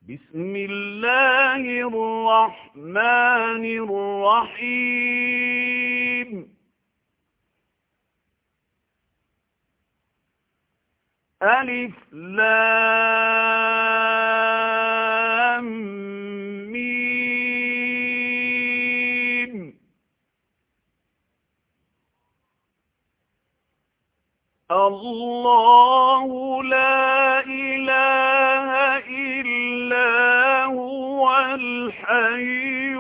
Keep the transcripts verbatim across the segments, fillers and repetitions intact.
بسم الله الرحمن الرحيم ألف لام ميم الله لا إله إلا هو الحي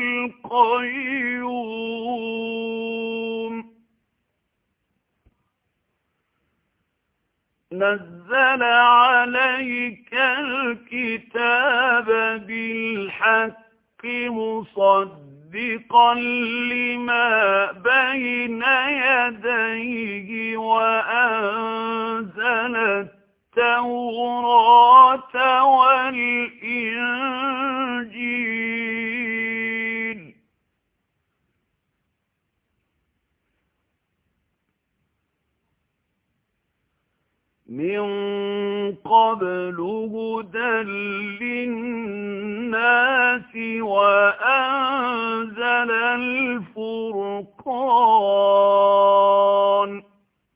القيوم نزل عليك الكتاب بالحق مصدقا لما بين يديه وأنزل التوراة والإنجيل من قبل هدى للناس وأنزل الفرقان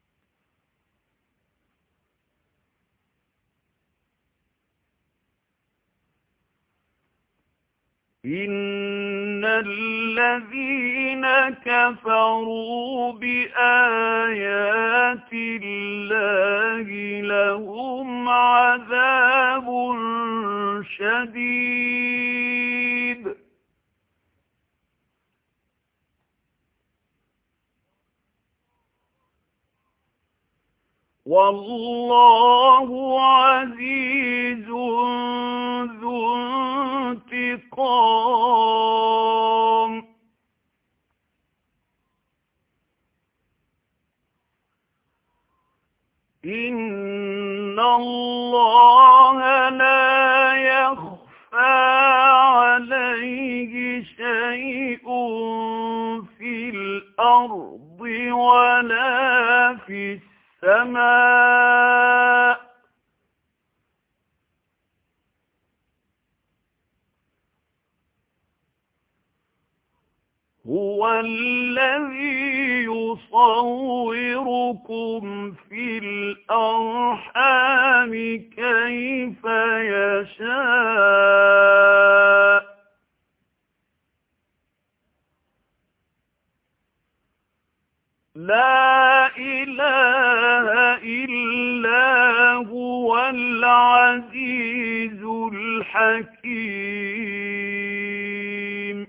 إن الذين كفروا بآيات الله لهم عذاب شديد والله عزيز ذو انتقام إن الله لا يخفى عليه شيء في الأرض ولا في السماء هو الذي يصوركم في الأرحام كيف يشاء لا إله إلا هو العزيز الحكيم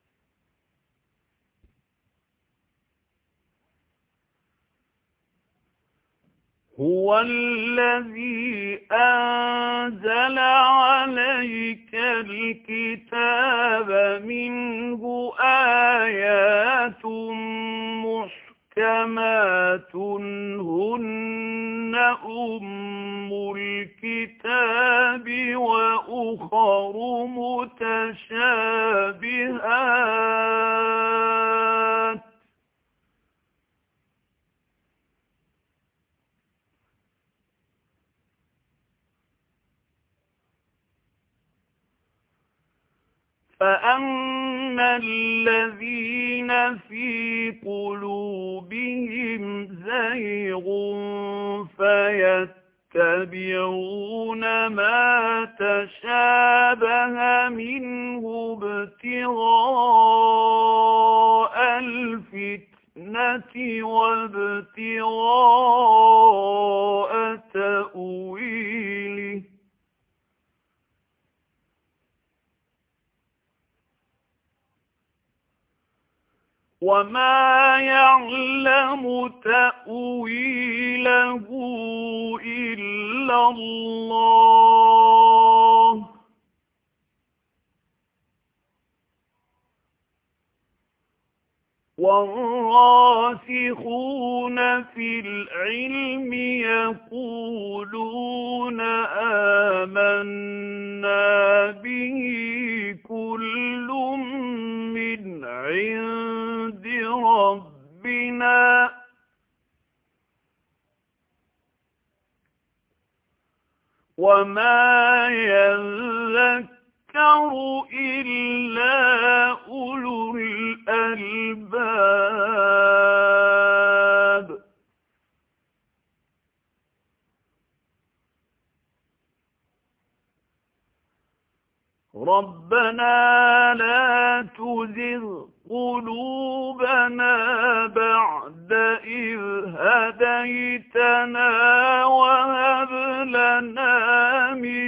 هو الذي أنزل عليك الكتاب منه آيات محكمات هن أم الكتاب وأخر متشابهات فأما الذين في قلوبهم زيغ فيتبعون ما تشابه منه ابتغاء الفتنة وابتغاء تأويله وما يعلم تأويله إلا الله والراسخون في العلم يقولون آمنا به كل من عند ربنا وما يذكر إلا أولو الألباب. ربنا لا تزغ قلوبنا بعد إذ هديتنا وهب لنا من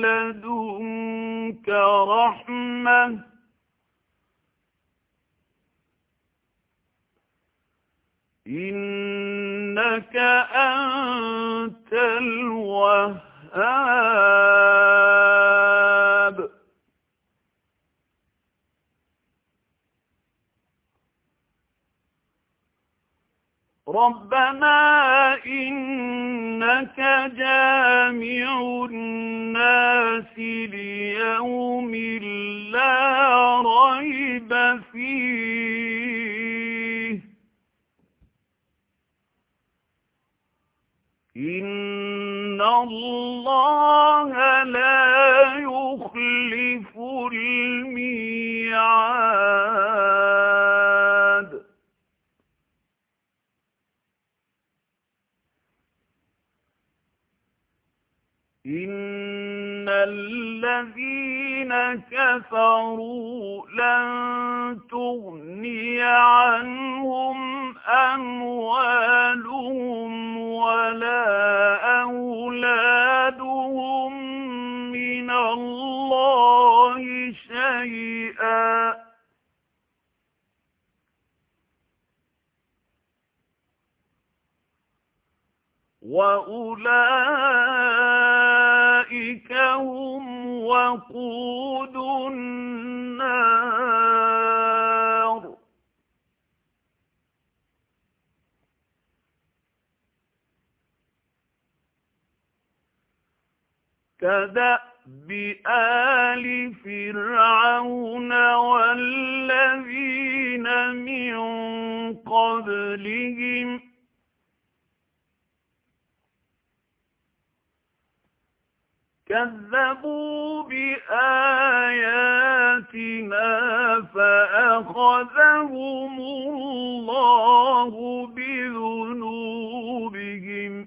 لدنك رحمة إنك أنت الوهاب. ربنا إنك جامع الناس ليوم لا ريب فيه إن الله لا يخلف الميعاد. إن الذين كفروا لن تغني عنهم أموالهم ولا أولادهم من الله شيئا وأولئك هم وقود النار. كدأب آل فرعون والذين من قبلهم كذبوا بآياتنا فأخذهم الله بذنوبهم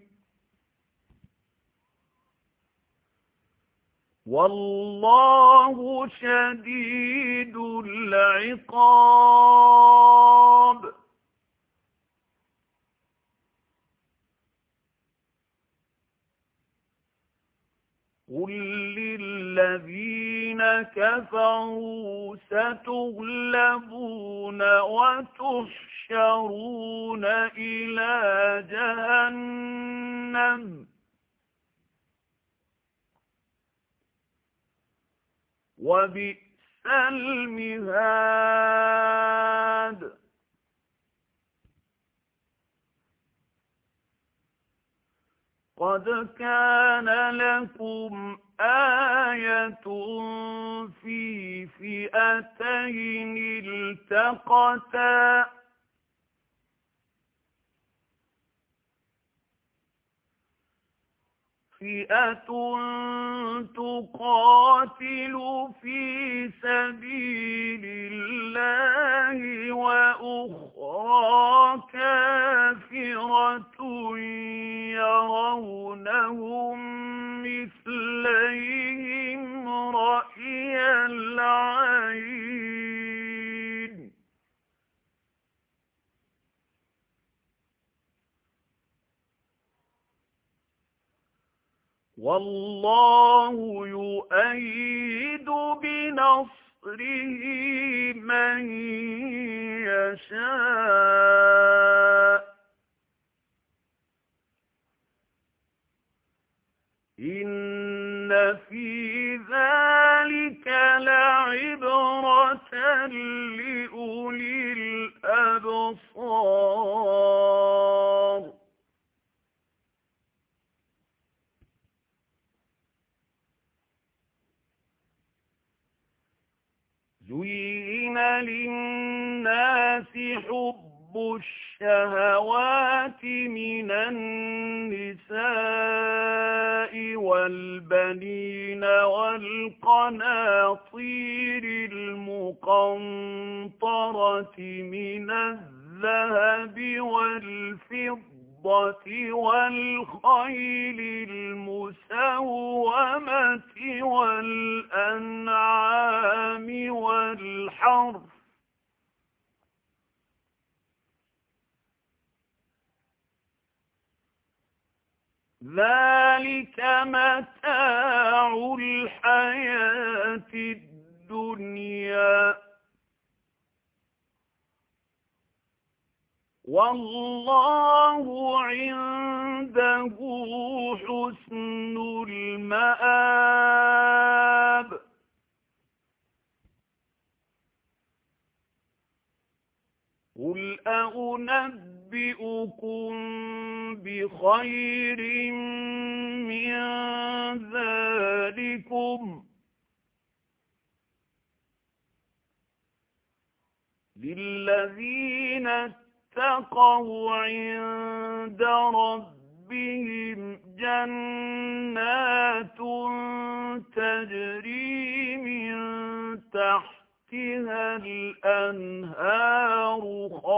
والله شديد العقاب. قل للذين كفروا ستغلبون وتحشرون إلى جهنم وبئس المهاد. قد كان لكم آية في فئتين التقتا فئة تقاتل في سبيل الله وأخرى كافرة يرونهم مثليهم رأي العين والله يؤيد بنصره من يشاء إن في ذلك لعبرة لأولي الأبصار. زين للناس حب الشهوات من النساء والبنين والقناطير المقنطرة من الذهب والفضة والخيل المسومة والأنعام والحرث ذلك متاع الحياة الدنيا والله عنده حسن المآب قل أنبئكم بخير من ذلكم للذين اتقوا عند ربهم جنات تجري من تحتها الأنهار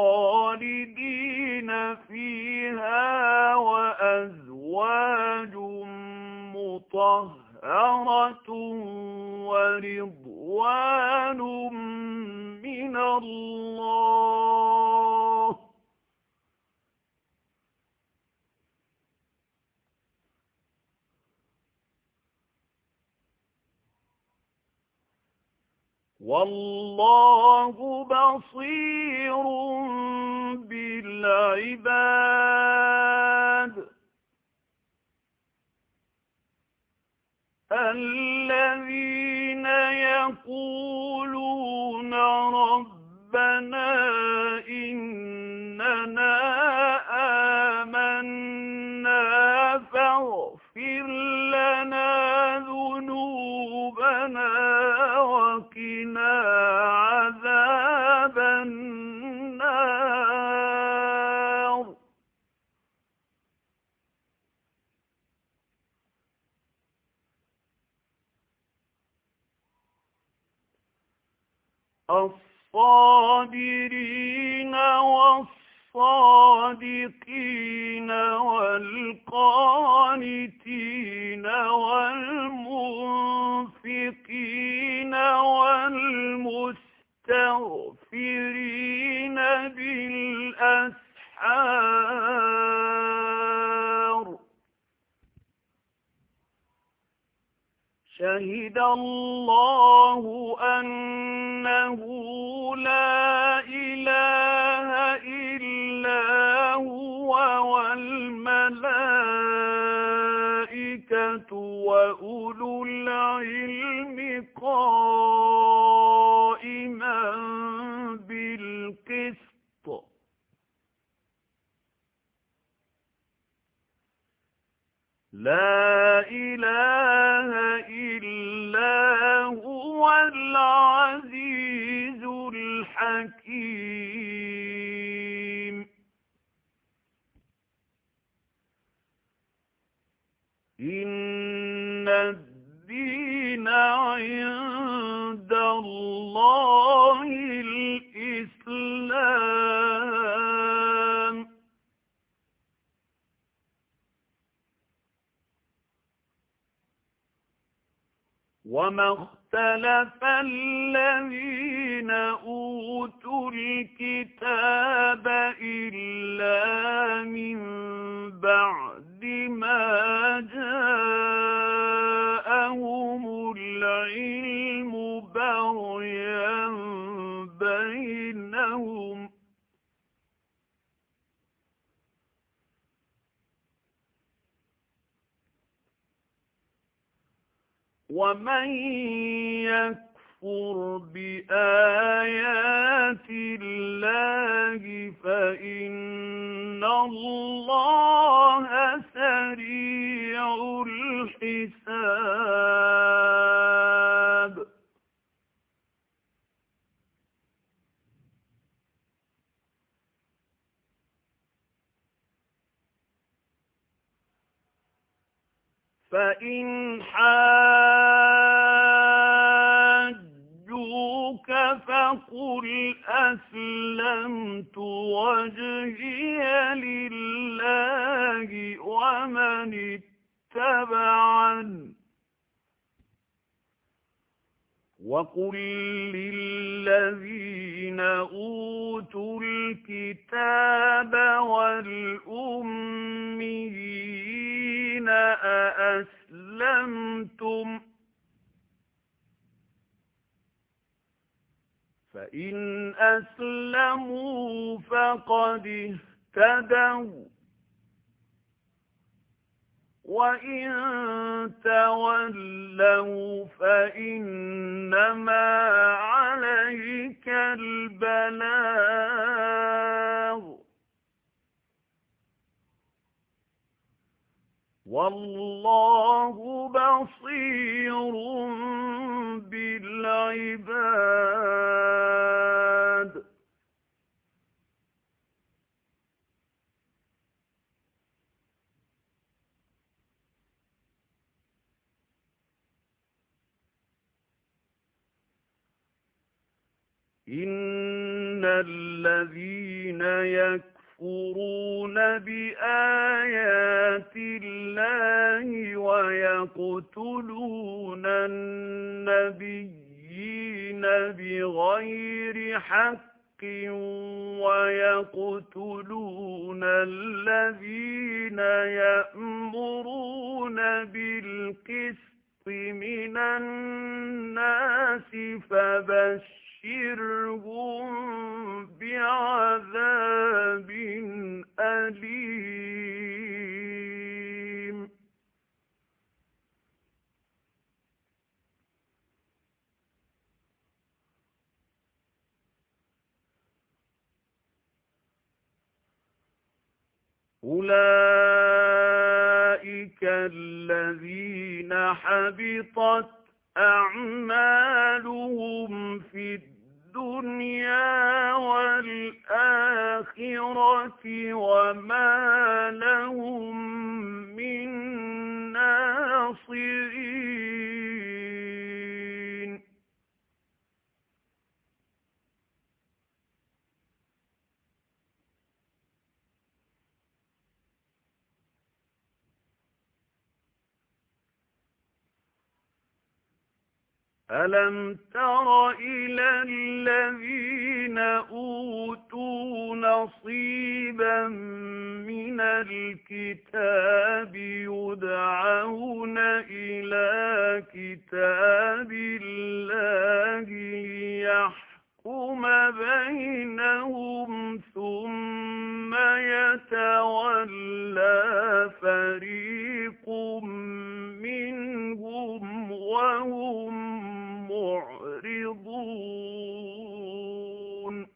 خالدين فيها وأزواج مطهرة ورضوان من الله والله بصير بالعباد الذين يقولون ربنا إننا آمنا فاغفر لنا ذنوبنا وقنا عذاب النار الصابرين والصادقين والقانتين والمنفقين والمستغفرين بالأسحار شهد الله أنه لا إله إلا هو والملائكة وأولو العلم قائما بالقسط لا إله إلا هو العزيز الحكيم إن الدين عند الله الإسلام وما اختلف الذين أوتوا الكتاب إلا من بعد ما جاءهم العلم بغيا بينهم ومن يكفر بآيات الله فإن الله سريع الحساب فإن حاجوك فقل أسلمت وجهي لله ومن اتبعني وقل للذين أوتوا الكتاب والأميين أأسلمتم فإن أسلموا فقد اهتدوا وإن تولوا فإنما عليك البلاغ والله بصير بالعباد. إن الذين يكفرون بآيات الله ويقتلون النبيين بغير حق ويقتلون الذين يأمرون بالقسط من الناس فبشرهم بعذاب أليم. أولئك الذين حبطت أعمالهم في الدنيا والآخرة وما لهم من ناصرين. ألم تر إلى الذين أوتوا نصيبا من الكتاب يدعون إلى كتاب الله ليحكم بينهم ثم يتولى فريق منهم وهم معرضون.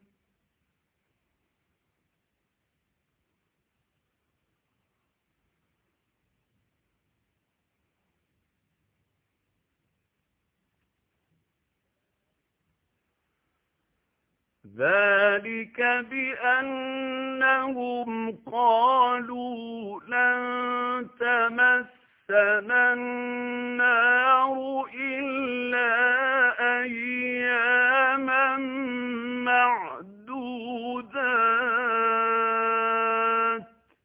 ذلك بأنهم قالوا لن تمسنا النار إلا أياما معدودات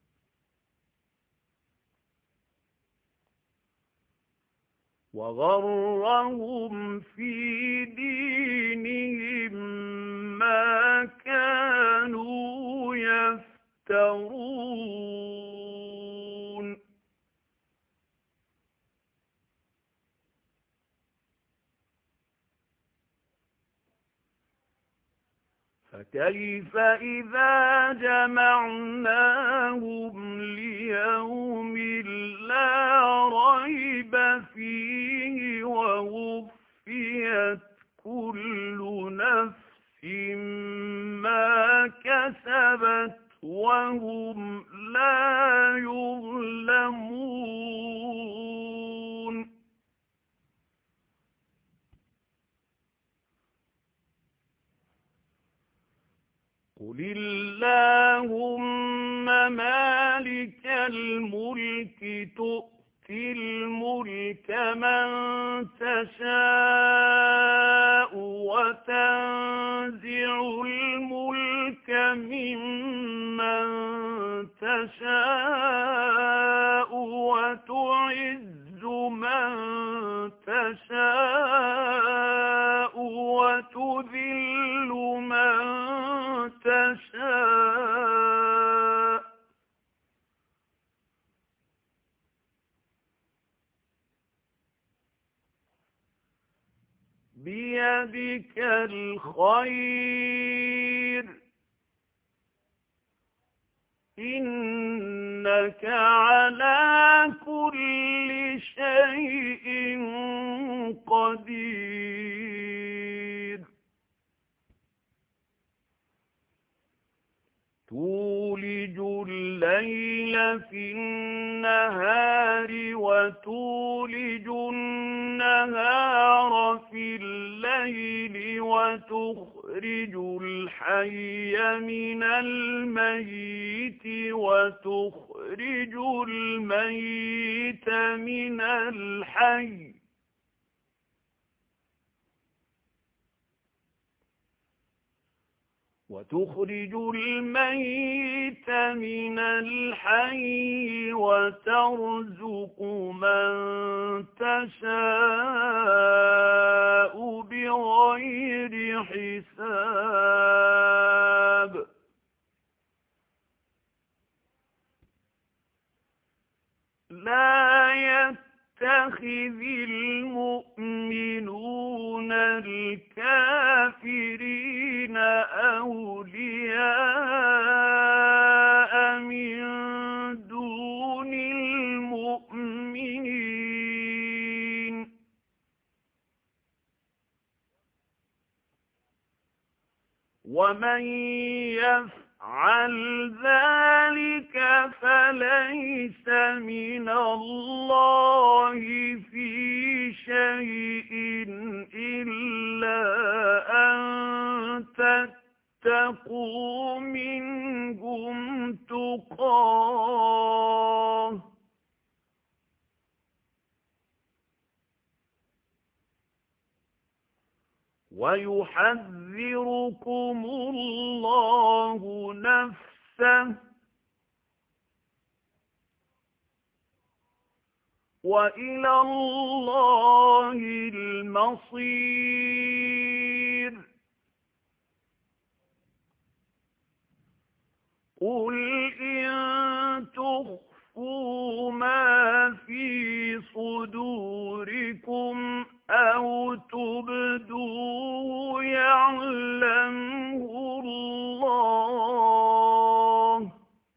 وغرهم في دينهم ما كانوا يفترون. فكيف إذا جمعناهم ليوم لا ريب فيه ووفيت كل نفس ما كسبت وهم لا يظلمون. قل اللهم مالك الملك تؤتي الملك من تشاء وتنزع الملك ممن تشاء وتعز من تشاء وتذل من تشاء بيدك الخير إنك على كل شيء قدير تولج الليل في النهار وتولج النهار في الليل وتخرج الحي من الميت وتخرج الميت من الحي وتخرج الميت من الحي وترزق من تشاء بغير حساب لا يتخذ المؤمنون الكافرين أولياء من دون المؤمنين ومن يفعل ذلك فليس من الله في شيء إلا أن تتقوا منهم تقاه ويحذركم الله نفسه وإلى الله المصير قل إن تخفوا ما في صدوركم أو تبدوه يعلمه الله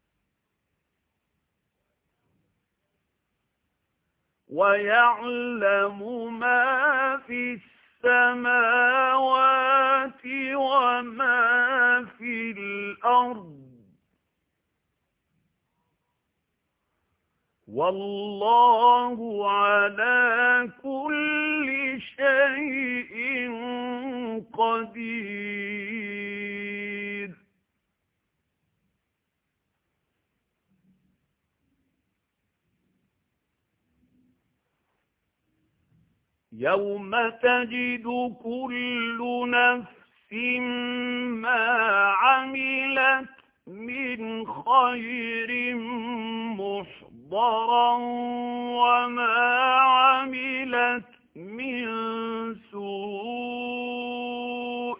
ويعلم ما في السماوات وما في الأرض والله على كل شيء قدير يوم تجد كل نفس ما عملت من خير محضرا وما عملت من سوء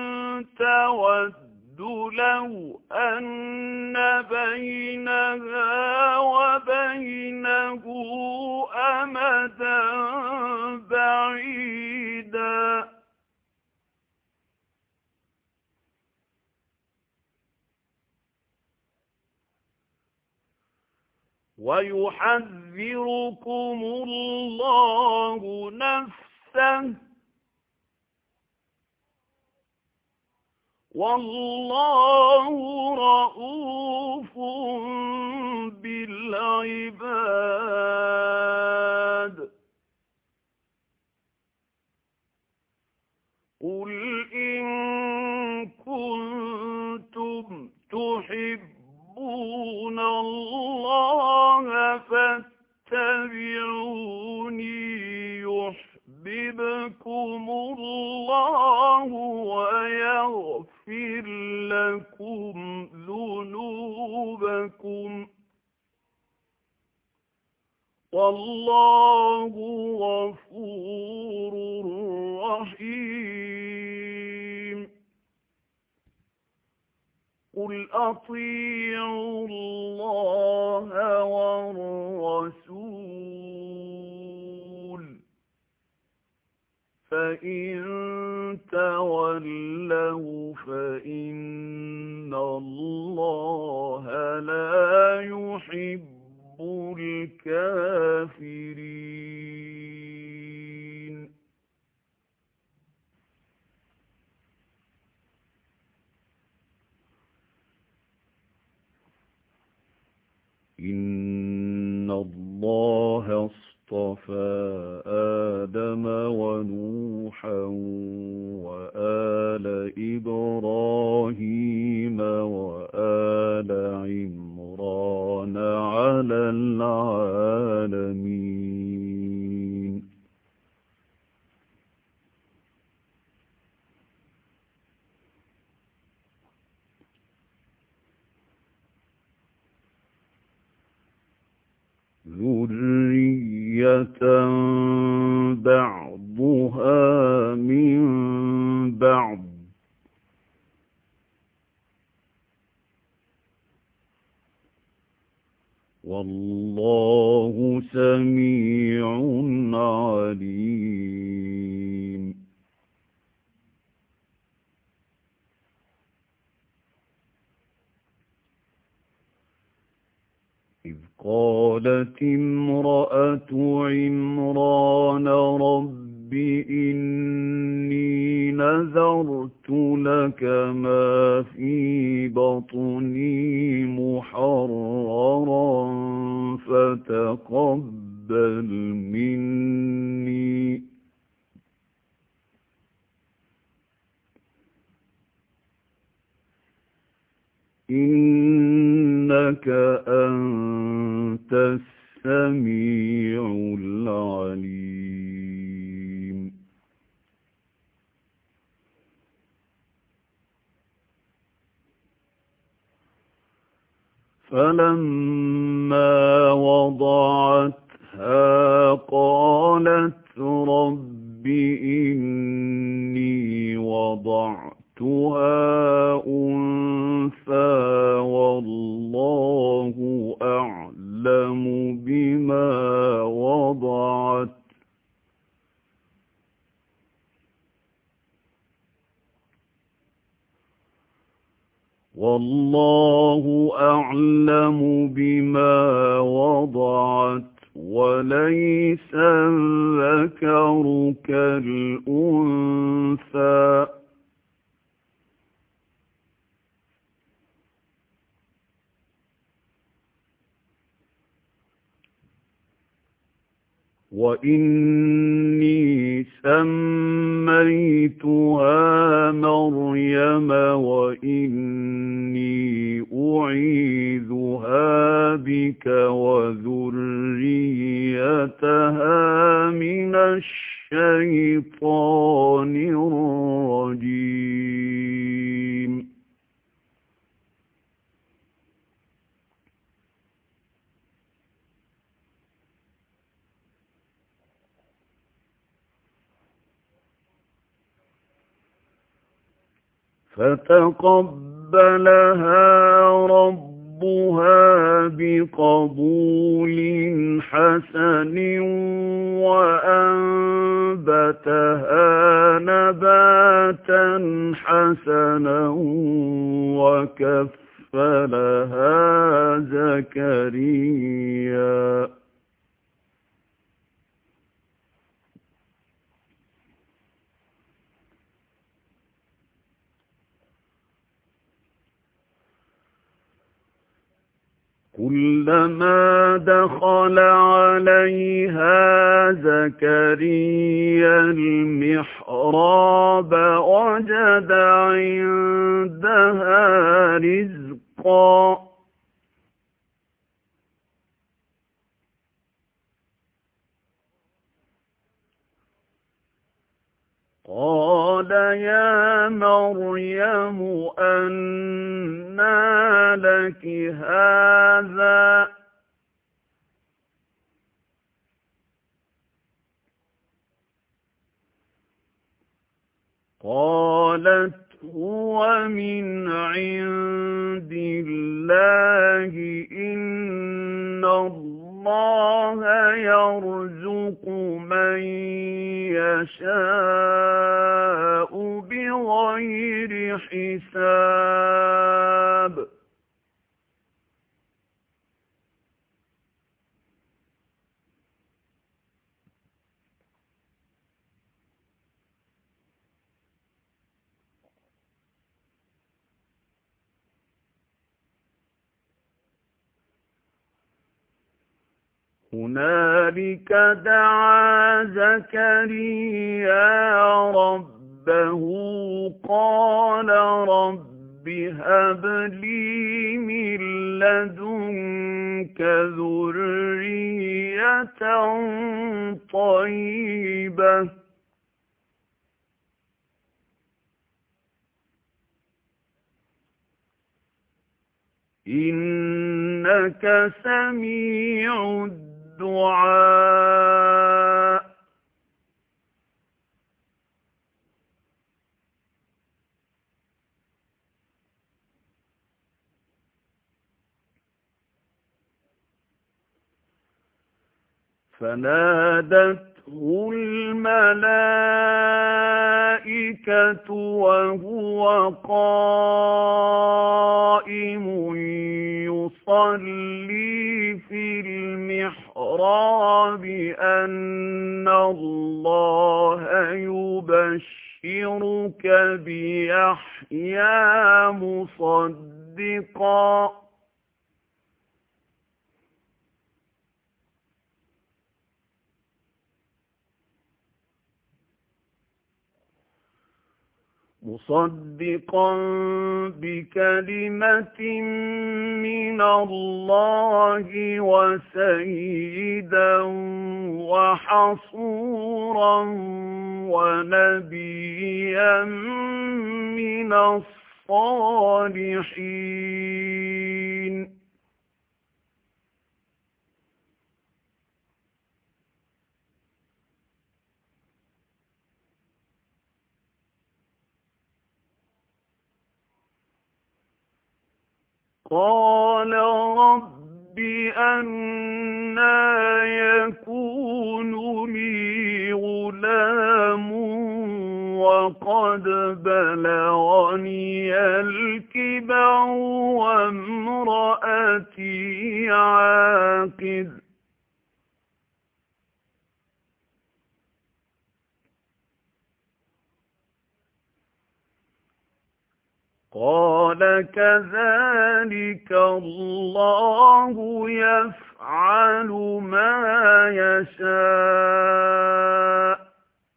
تود لو أن بينها وبينه أمدا بعيدا ويحذركم الله نفسه والله رؤوف بالعباد قل إن كنتم تحبون الله فاتبعوني يُحْبِبْكُمُ اللَّهُ وَيَغْفِرْ لَكُمْ ذُنُوبَكُمْ وَاللَّهُ غَفُورٌ رَّحِيمٌ قُلْ أَطِيعُوا اللَّهَ وَالرَّسُولَ فَإِن تَوَلَّوْا فَإِنَّ اللَّهَ لَا يُحِبُّ الْكَافِرِينَ إِنَّ اللَّهَ اصْطَفَى آدَمَ وَنُوحًا وَآلَ إِبْرَاهِيمَ وَآلَ عِمْرَانَ عَلَى الْعَالَمِينَ ذُرِّيَّةً بَعْضُهَا مِن بَعْضٍ وَاللَّهُ سَمِيعٌ عَلِيمٌ إِذْ قَالَتِ امْرَأَتُ عِمْرَانَ رَبِّ إِنِّي نَذَرْتُ لَكَ مَا فِي بَطْنِي مُحَرَّرًا فَتَقَبَّلْ مِنِّي إِنَّكَ أَنْتَ السَّمِيعُ الْعَلِيمُ فَلَمَّا وَضَعَتْهَا قَالَتْ رَبِّ إِنِّي وَضَعْتُهَا أُنثَىٰ وَاللَّهُ أَعْلَمُ بِمَا وَضَعَتْ والله أعلم بما وضعت وليس الذكر كالأنثى وإني سميتها مريم وإني أعيذها بك وذريتها من الشيطان الرجيم فتقبلها ربها بقبول حسن وأنبتها نباتا حسنا وكفلها زكريا كلما دخل عليها زكريا المحراب وجد عندها رزقا قال يا مريم أنى لك هذا قالت هو من عند الله إن الله يرزق من يشاء بغير حساب هنالك دعا زكريا ربه قال رب هب لي من لدنك ذرية طيبة إنك سميع الدعاء فنادته الملائكة وهو قائم يصلي في المحراب أن الله يبشرك بيحيى مصدقا مصدقا بكلمة من الله وسيدا وحصورا ونبيا من الصالحين قال رب أنى يكون لي غلام وقد بلغني الكبر وامرأتي عاقر قال كذلك الله يفعل ما يشاء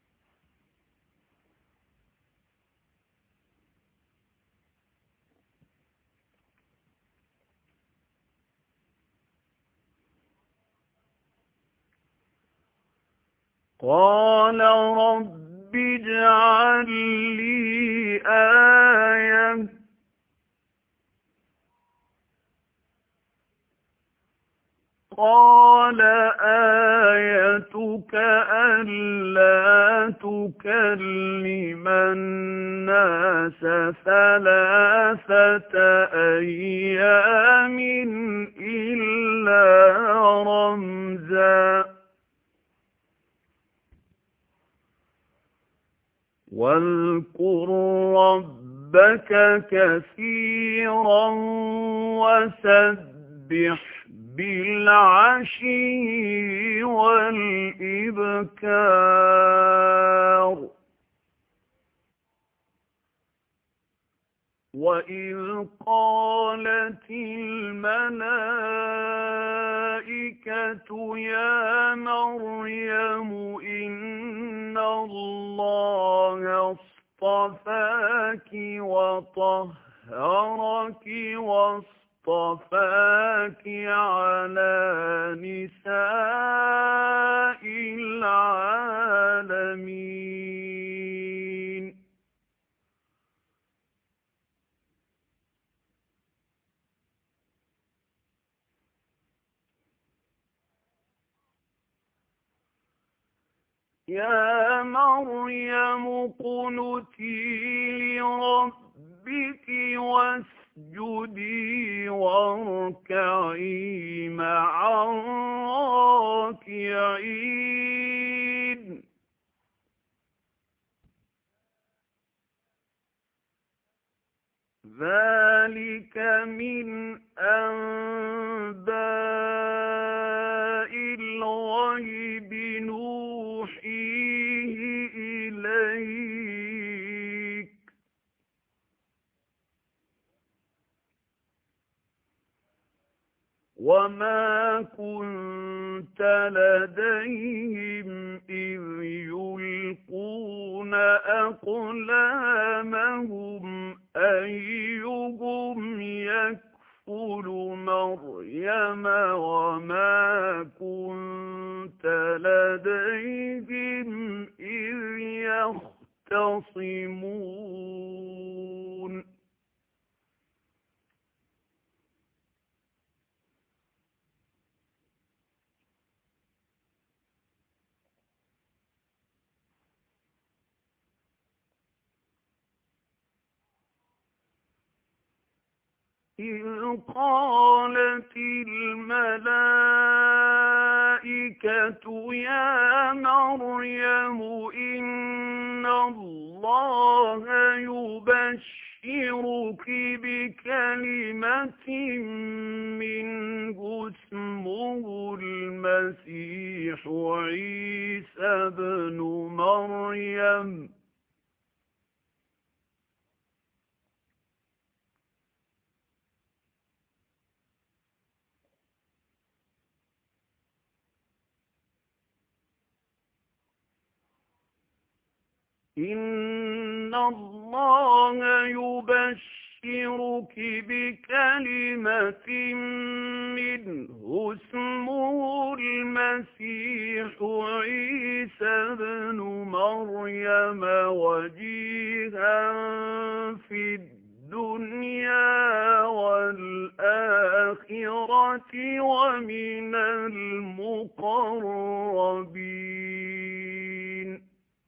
قال رب اجعل لي آية قال آيتك ألا تكلم الناس ثلاثة أيام إلا رمزا واذكر ربك كثيرا وسبح بالعشي والإبكار وإذ قالت الملائكة يا مريم إن الله اصطفاك وطهرك واصطفاك على نساء العالمين يا مريم اقنتي لربك واسجدي واركعي مع الراكعين. ذلك من أنباء الغيب نوحيه إليك وما كنت لديهم إذ يلقون أقلامهم أيهم يكفل مريم وما كنت لديهم إذ يختصمون. إذ قالت الملائكة يا مريم إن الله يبشرك بكلمة منه اسمه المسيح عيسى ابن مريم إن الله يبشرك بكلمة منه اسمه المسيح عيسى ابن مريم وجيها في الدنيا والآخرة ومن المقربين.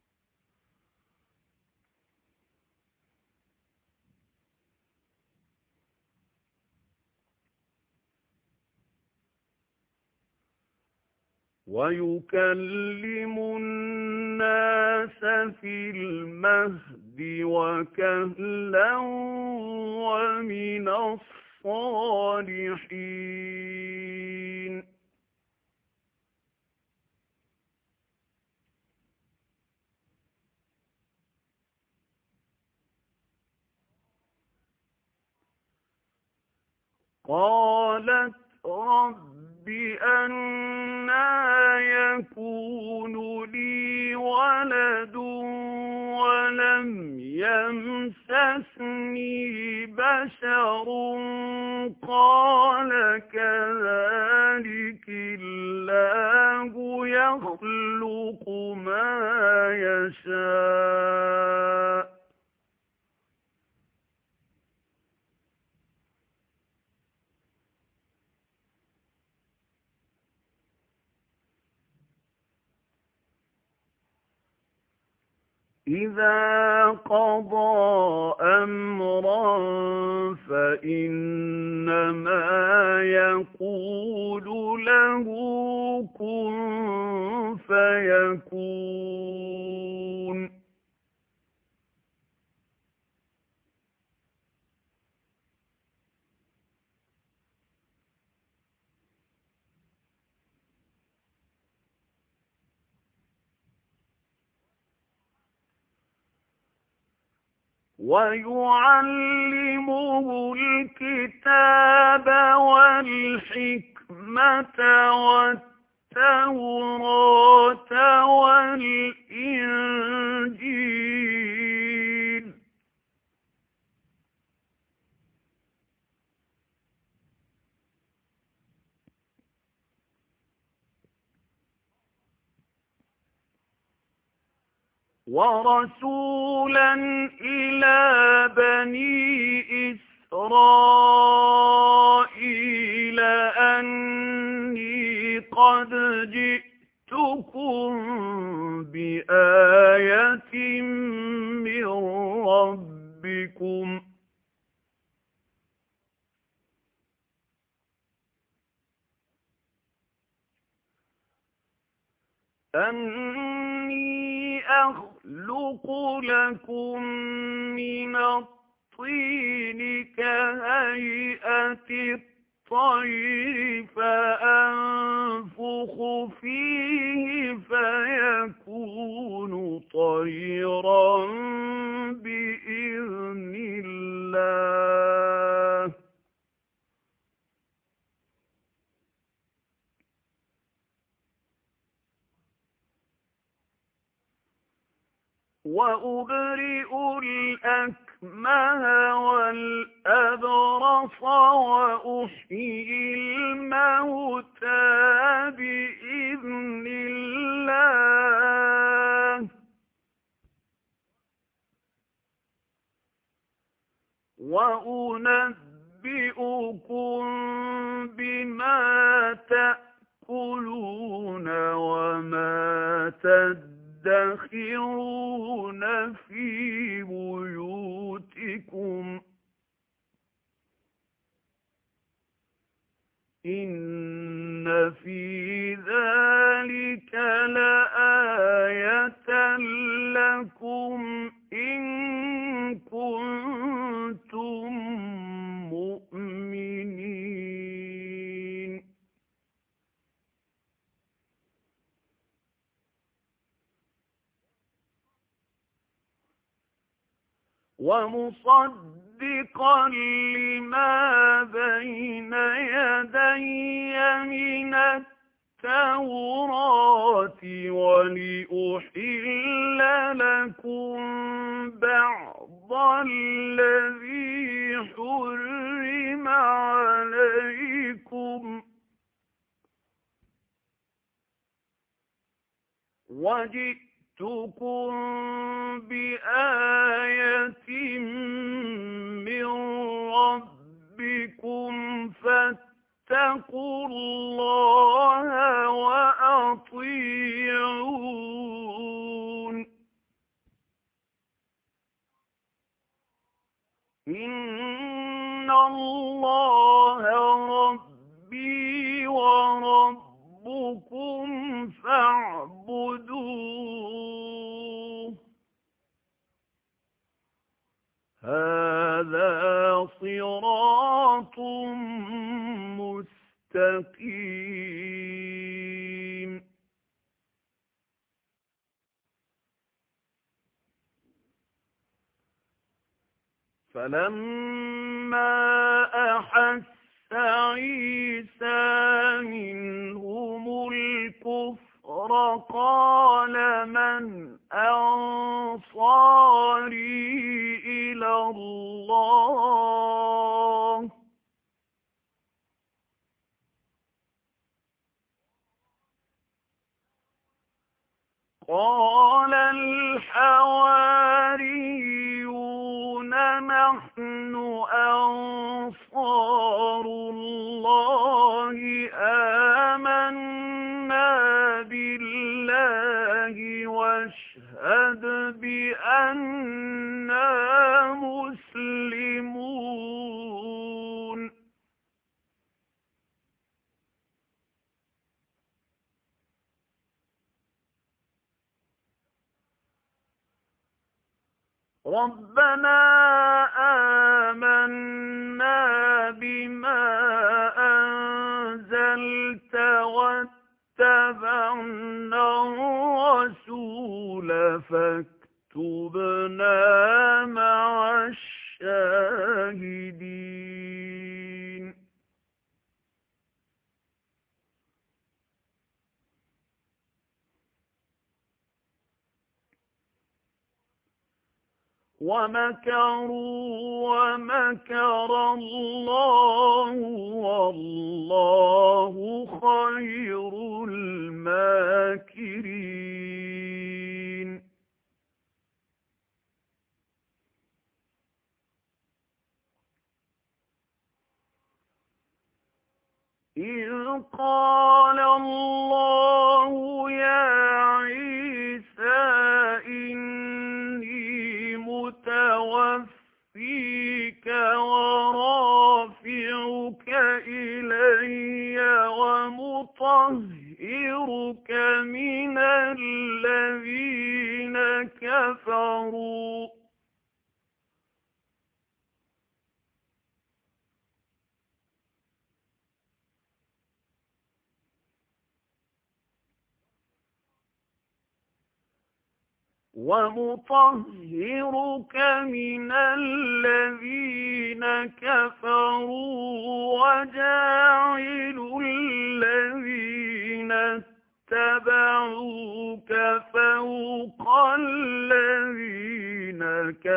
ويكلم الناس في المهد وكهلا ومن الصالحين. قالت رب أنى يكون لي ولد ولم يمسسني بشر قال كذلك الله يخلق ما يشاء إذا قضى أمرا فإنما يقول له كن فيكون. ويعلمه الكتاب والحكمة والتوراة والإنجيل ورسولا إلى بني إسرائيل أني قد جئتكم بِآيَةٍ مِّن رَّبِّكُمْ أَنِّي أَخْلُقُ لَكُم مِّنَ الطِّينِ كَهَيْئَةِ الطَّيْرِ فَأَنفُخُ فِيهِ فَيَكُونُ طَيْرًا بِإِذْنِ اللَّهِ ۖ وَأُبْرِئُ الْأَكْمَهَ وَالْأَبْرَصَ وَأُحْيِي الْمَوْتَىٰ بِإِذْنِ اللَّهِ ۖ وَأُنَبِّئُكُم بِمَا تَأْكُلُونَ وَمَا تَدَّخِرُونَ فِي بُيُوتِكُمْ ۚ إِنَّ فِي ذَٰلِكَ لَآيَةً لَّكُمْ إِن كُنتُم مُّؤْمِنِينَ وَمُصَدِّقًا لِّمَا بَيْنَ يَدَيَّ مِنَ التَّوْرَاةِ وَلِأُحِلَّ لَكُم بَعْضَ الَّذِي حُرِّمَ عَلَيْكُمْ ۚ وَجِئْتُكُم بِآيَةٍ مِّن رَّبِّكُمْ فَاتَّقُوا اللَّهَ وَأَطِيعُونِ ۚ إِنَّ اللَّهَ رَبِّي وَرَبُّكُمْ فَاعْبُدُوهُ ۚ هَٰذَا صِرَاطٌ مُّسْتَقِيمٌ. فَلَمَّا أَحَسَّ عِيسَىٰ مِنْهُمُ الْكُفْرَ قَالَ مَنْ أَنصَارِي إِلَى اللَّهِ ۖ قَالَ الْحَوَارِيُّونَ نَحْنُ أَنصَارُ اللَّهِ آمَنَّا بِاللَّهِ وَاشْهَدْ بِأَنَّا مُسْلِمُونَ. رَبَّنَا آمَنَّا بِمَا أَنزَلْتَ وَاتَّبَعْنَا الرَّسُولَ فَاكْتُبْنَا مَعَ الشَّاهِدِينَ. وَمَكَرُوا وَمَكَرَ اللَّهُ وَاللَّهُ خَيْرُ الْمَاكِرِينَ. إِذْ قَالَ اللَّهُ ونطهرك من الذين كفروا ومطهرك من الذين كفروا وجاعل الذين اتبعوك فوق الذين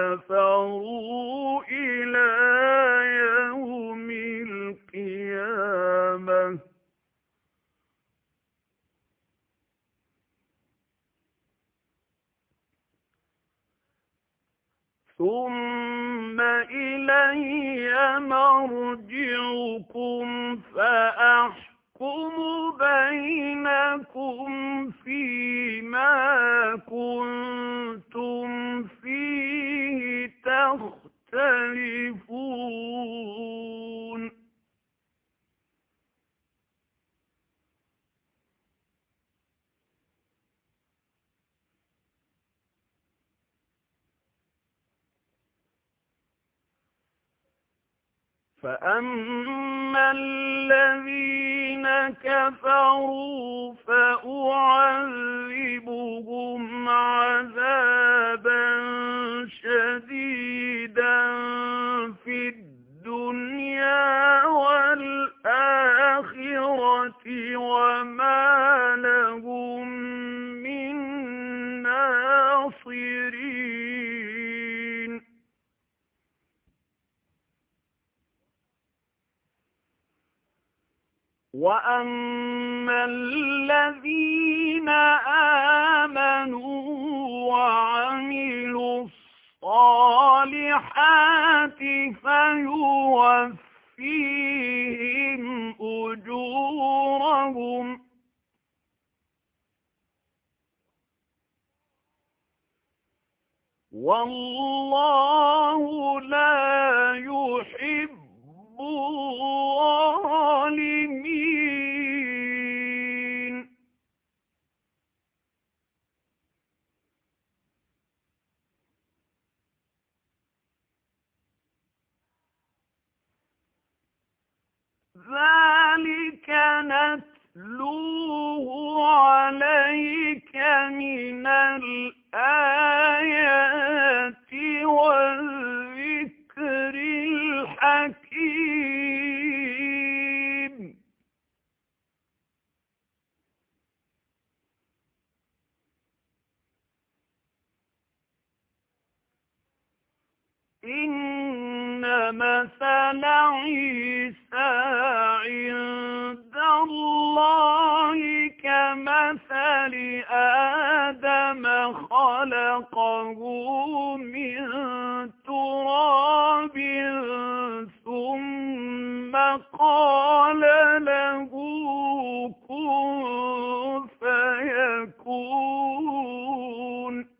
كفروا إلى يوم القيامة ثم إلي مرجعكم فأحكم بينكم فيما كنتم فيه تختلفون فأما الذين كفروا فأعذبهم عذابا شديدا في الدنيا والآخرة وما لهم من ناصرين وأما الذين آمنوا وعملوا الصالحات فيوفيهم أجورهم والله لا يحب الظالمين ذلك نتلوه عليك من الآيات والذكر الحكيم إن مثل عيسى عند الله كمثل آدم خلقه من تراب ثم قال له كن فيكون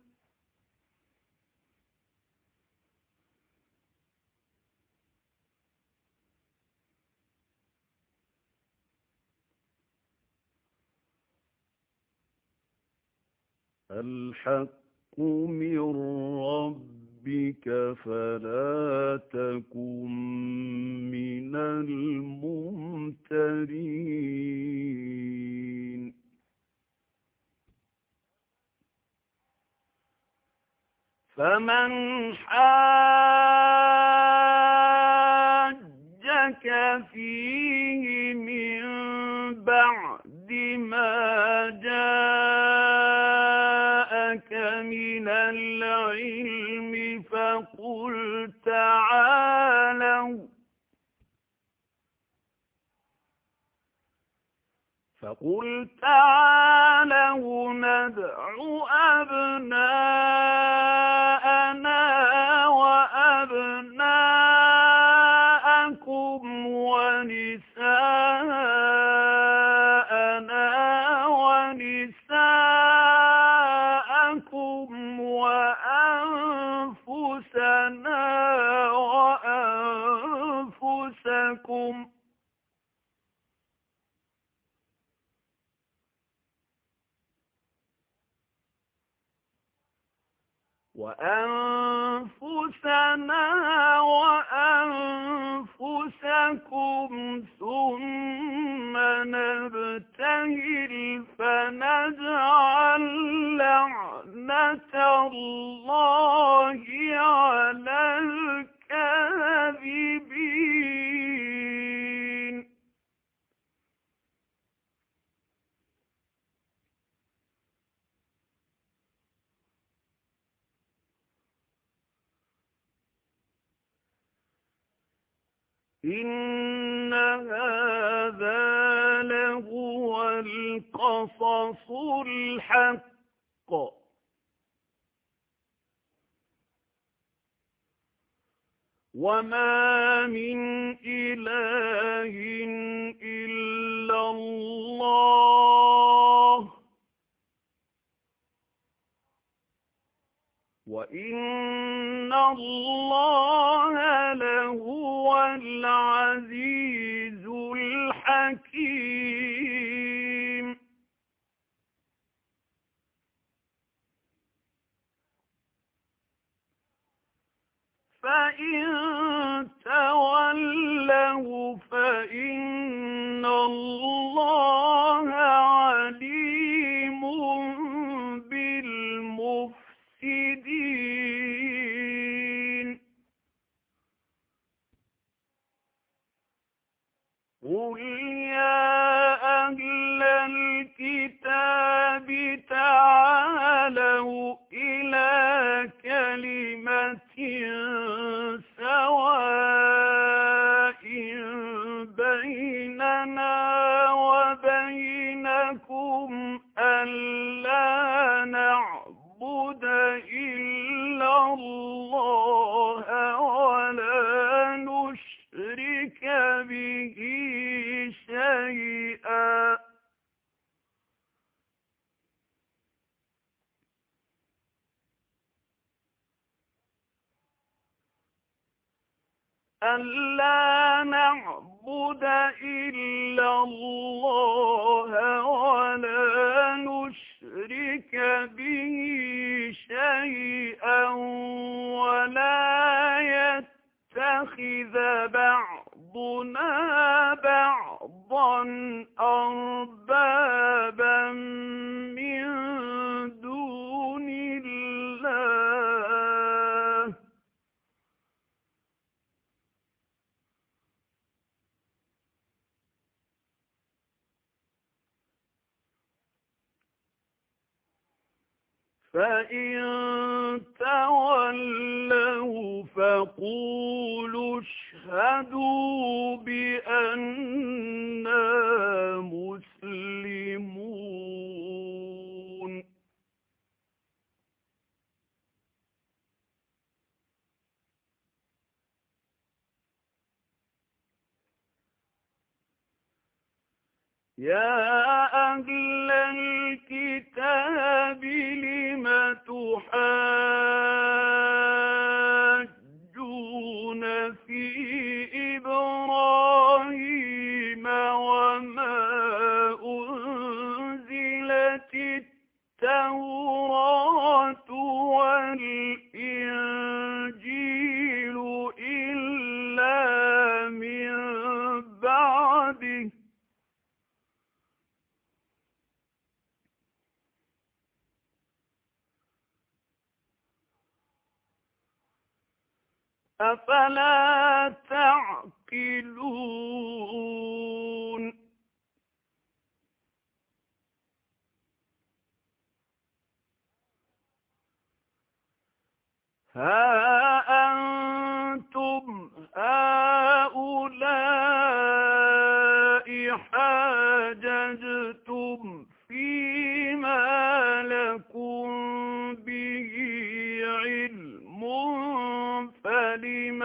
الحق من ربك فلا تكن من الممترين فمن حاجك فيه من بعد ما جاءك من العلم فقل تعالوا فقل تعالوا ندع أبناءنا وأبناءكم ونساءنا ونساءكم وأنفسنا وأنفسكم وأنفسنا وأنفسكم ثم نبتهل فنجعل لعنة الله على الكاذبين. إن هذا لهو القصص الحق وما من إله إلا الله وإن الله لهو العزيز الحكيم. فإن تولوا فإن الله عليم بالمفسدين. قل يا أهل الكتاب تعالوا إلى كلمة سواء بيننا وبينكم ألا نعبد إلا الله ولا نشرك به شيئا ألا نعبد إلا الله ولا نشرك به شيئا ولا يتخذ بعضنا بعضا أربابا من دون الله فإن تولوا فقولوا اشهدوا بأننا مسلمون. يا أهل الكتاب لم تحاجون في إبراهيم وما أنزلت التوراة والإنجيل إلا من بعده أفلا تعقلون. ها أنتم هؤلاء حاججتم فيما لكم به علم فلم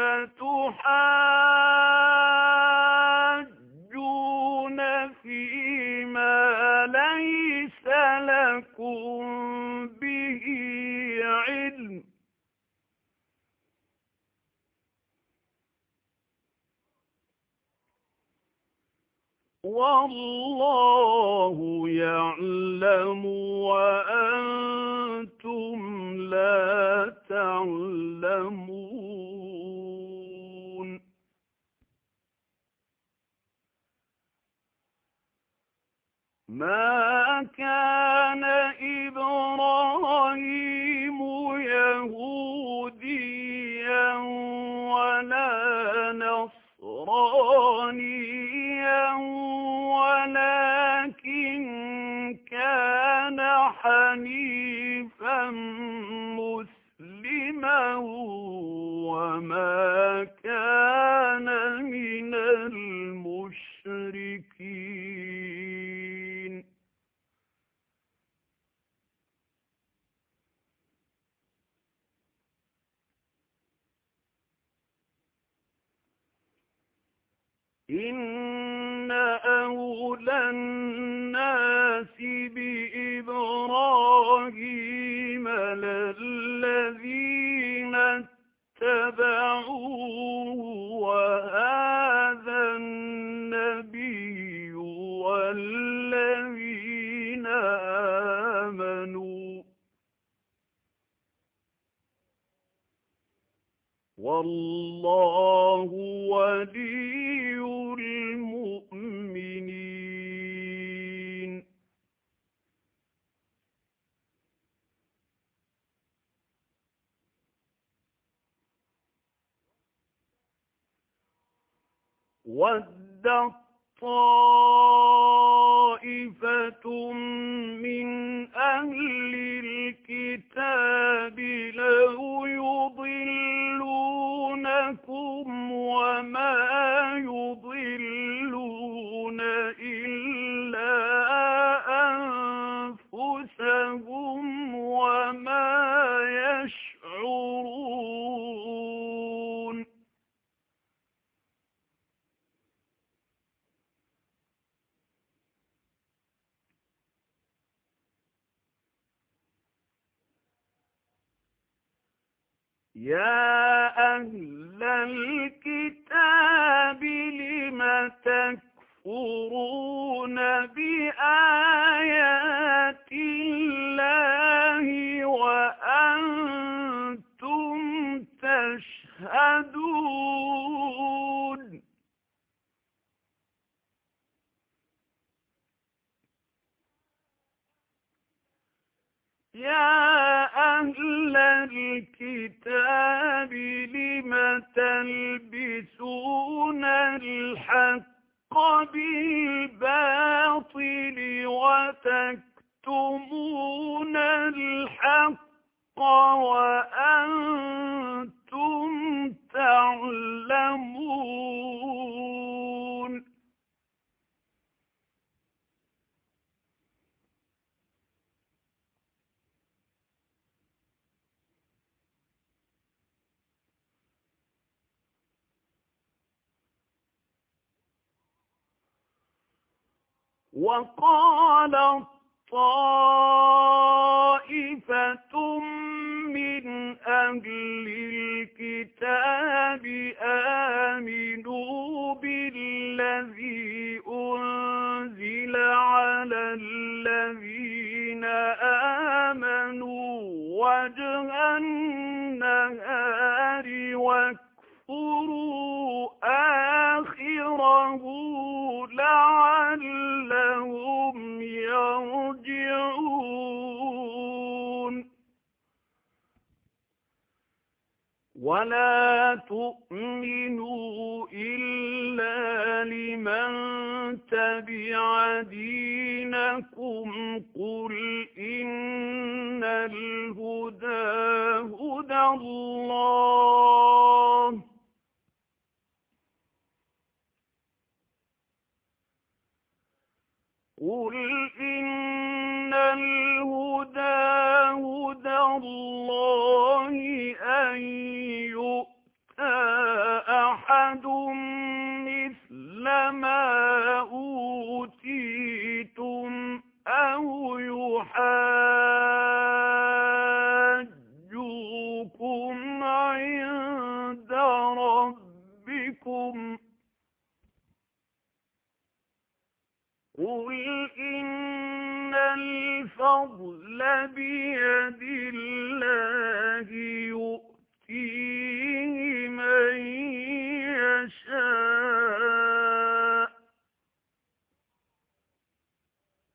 تحاجون فيما ليس لكم به علم والله يعلم وأنتم لا تعلمون. يعلمون ما كان إبراهيم يهوديا ولا نصرانيا ولكن كان حنيفا مسلما وما كان من المشركين إن أولى الناس بإبراهيم للذين اتبعوه وهذا النبي والذين آمنوا والله ولي المؤمنين وَدَّت طَّائِفَةٌ مِّنْ أَهْلِ الْكِتَابِ لَوْ يُضِلُّونَكُمْ وَمَا يُضِلُّونَ إِلَّا أَنفُسَهُمْ وَمَا يَشْعُرُونَ يَا أَهْلَ الْكِتَابِ لِمَ تَكْفُرُونَ بِآيَاتِ اللَّهِ وَأَنتُمْ تَشْهَدُونَ يَا أَهْلَ الْكِتَابِ لِمَ تَلْبِسُونَ الْحَقَّ بِالْبَاطِلِ وَتَكْتُمُونَ الْحَقَّ وَأَنتُمْ تَعْلَمُونَ وَقَالَت طَّائِفَةٌ مِّنْ أَهْلِ الْكِتَابِ آمِنُوا بِالَّذِي أُنزِلَ عَلَى الَّذِينَ آمَنُوا وَجْهَ النَّهَارِ واكفروا آخِرَهُ لَعَلَّهُمْ يَرْجِعُونَ وَلَا تُؤْمِنُوا إِلَّا لِمَن تَبِعَ دِينَكُمْ قُلْ إِنَّ الْهُدَىٰ هُدَى اللَّهِ قُلْ إِنَّ الْهُدَىٰ هُدَى اللَّهِ أَن يُؤْتَىٰ أَحَدٌ مِّثْلَ مَا أُوتِيتُمْ أَوْ يُحَاجُّوكُمْ عِندَ رَبِّكُمْ قُلْ إِنَّ الْفَضْلَ بِيَدِ اللَّهِ يُؤْتِيهِ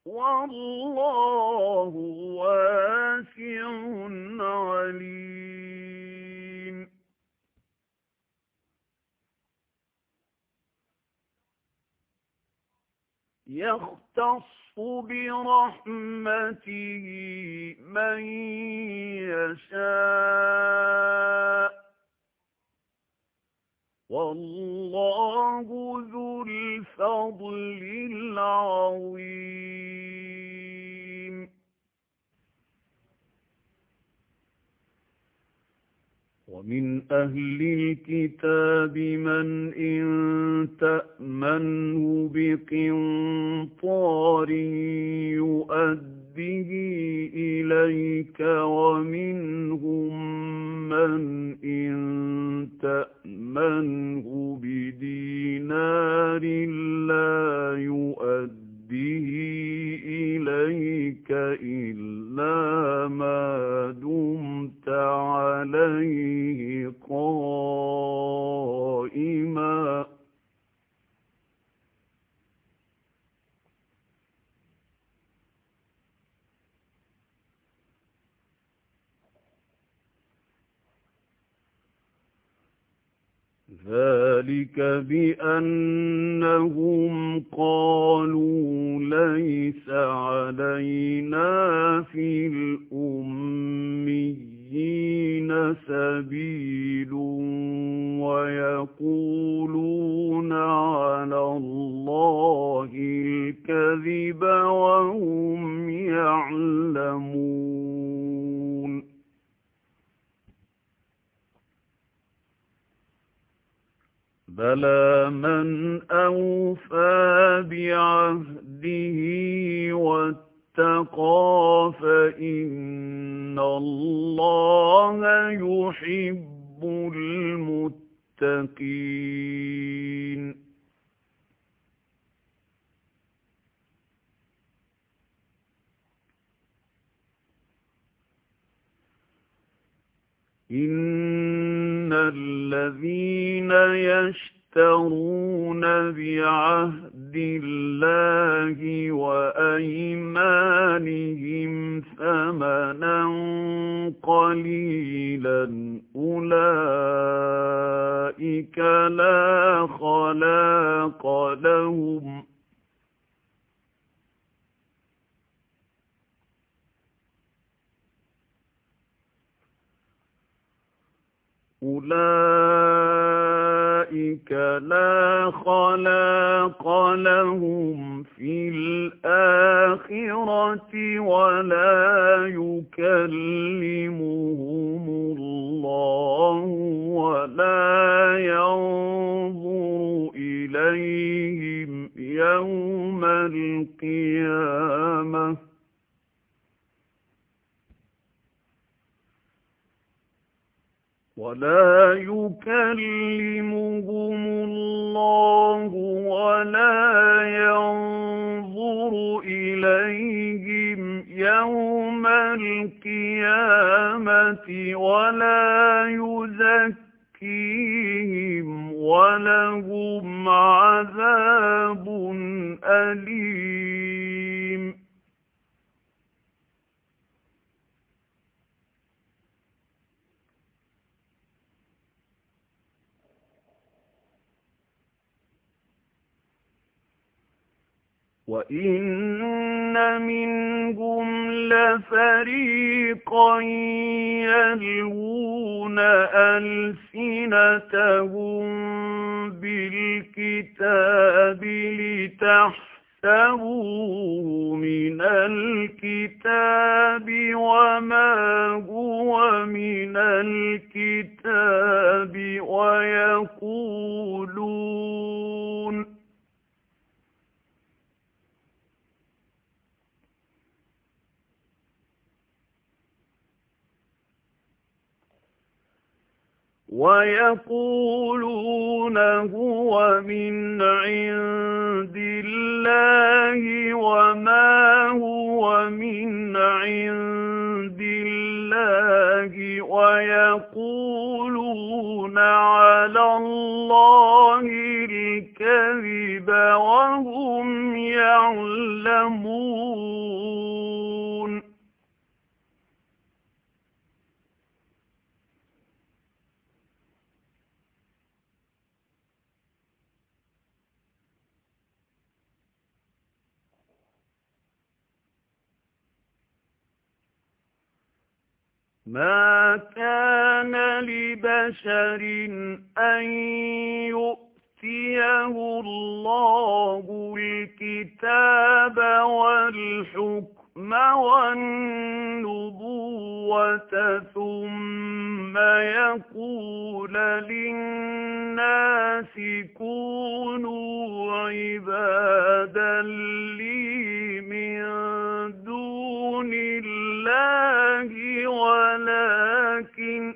والله واسع عليم. يختص برحمته من يشاء والله ذو الفضل العظيم. ومن أهل الكتاب من إن تأمنه بقنطار يؤده إليك ومنهم من إن تأمنه بدينار لا يؤده إليك إلا ما دمت عليه قائما ذلك بأنهم قالوا ليس علينا في الأميين سبيل ويقولون على الله الكذب وهم يعلمون. بلى من أوفى بعهده واتقى فإن الله يحب المتقين. إن الذين يشترون بعهد الله وأيمانهم ثمنا قليلا أولئك لا خلاق لهم أولئك لا خلاق لهم في الآخرة ولا يكلمهم الله ولا ينظر إليهم يوم القيامة ولا يكلمهم الله ولا ينظر إليهم يوم القيامة ولا يزكيهم ولهم عذاب أليم. وَإِنَّ مِنْهُمْ لَفَرِيقًا يَلْوُونَ أَلْسِنَتَهُم بِالْكِتَابِ لِتَحْسَبُوهُ مِنَ الْكِتَابِ وَمَا هُوَ مِنَ الْكِتَابِ وَيَقُولُونَ وَيَقُولُونَ هُوَ مِنْ عِندِ اللَّهِ وَمَا هُوَ مِنْ عِندِ اللَّهِ وَيَقُولُونَ عَلَى اللَّهِ الْكَذِبَ وَهُمْ يَعْلَمُونَ. مَا كَانَ لِبَشَرٍ أَن يُؤْتِيَهُ اللَّهُ الْكِتَابَ وَالْحُكْمَ وَالنُّبُوَّةَ ثُمَّ يَقُولَ لِلنَّاسِ كُونُوا عِبَادًا لِّي مِن دُونِ اللَّهِ ولكن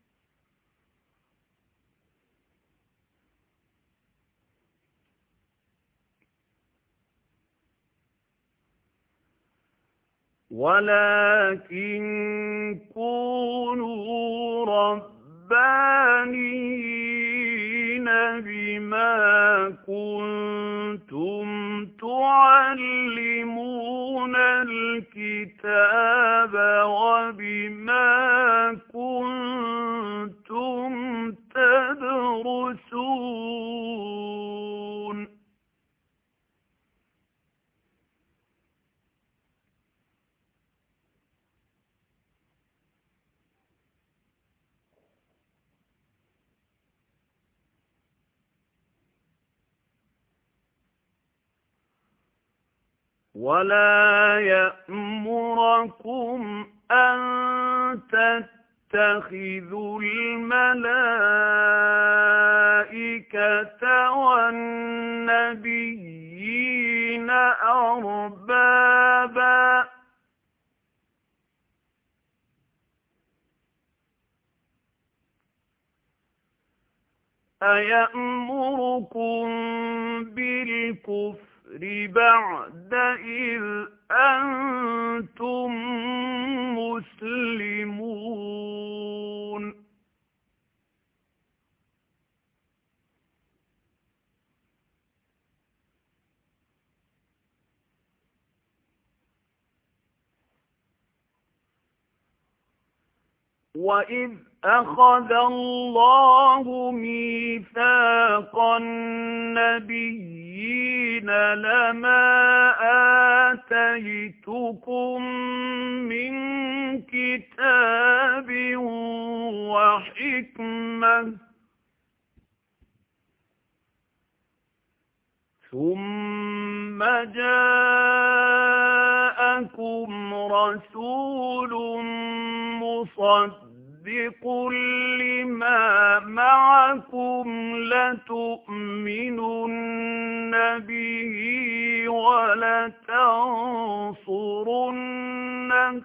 ولكن كونوا ربانيين بما كنتم تعلمون الكتاب وبما كنتم تدرسون ولا يأمركم أن تتخذوا الملائكة والنبيين أربابا أيأمركم بالكفر بعد إذ أنتم مسلمون وَإِذْ أَخَذَ اللَّهُ مِيثَاقَ النَّبِيِّينَ لَمَا آتَيْتُكُم مِّن كِتَابٍ وَحِكْمَةٍ ثُمَّ جَاءَكُمْ رَسُولٌ مُصَدِّقٌ لِّمَا مَعَكُمْ لَتُؤْمِنُنَّ بِهِ وَلَتَنصُرُنَّهُ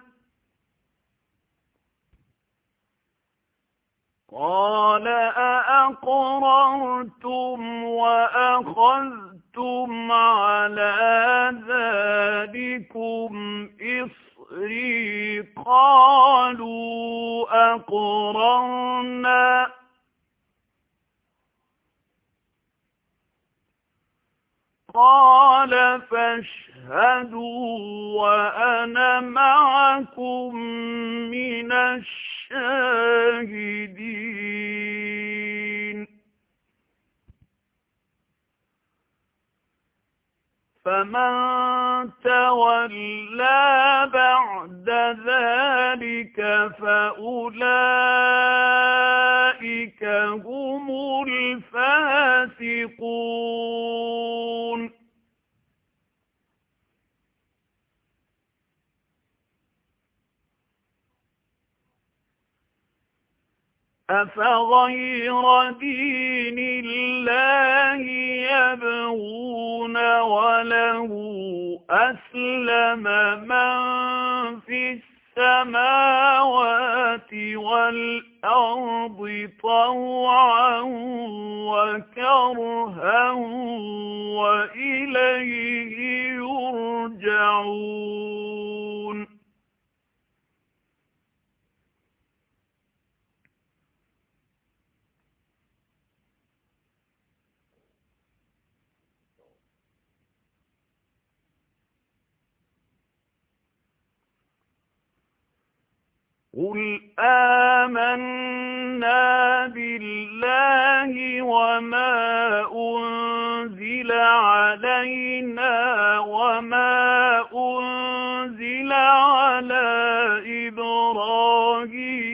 قَالَ أَأَقْرَرْتُمْ وَأَخَذْتُمْ عَلَى ذَٰلِكُمْ إِصْرِي قَالُوا أَقْرَرْنَا قَالَ فَاشْهَدُوا وَأَنَا مَعَكُمْ مِنَ الشَّاهِدِينَ فَمَن تَوَلَّىٰ بَعْدَ ذَٰلِكَ فَأُولَٰئِكَ هُمُ الْفَاسِقُونَ أَفَغَيْرَ دِينِ اللَّهِ يَبْغُونَ وَلَهُ أَسْلَمَ مَن فِي السَّمَاوَاتِ وَالْأَرْضِ طَوْعًا وَكَرْهًا وَإِلَيْهِ يُرْجَعُونَ قُلْ آمَنَّا بِاللَّهِ وَمَا أُنزِلَ عَلَيْنَا وَمَا أُنزِلَ عَلَى إِبْرَاهِيمَ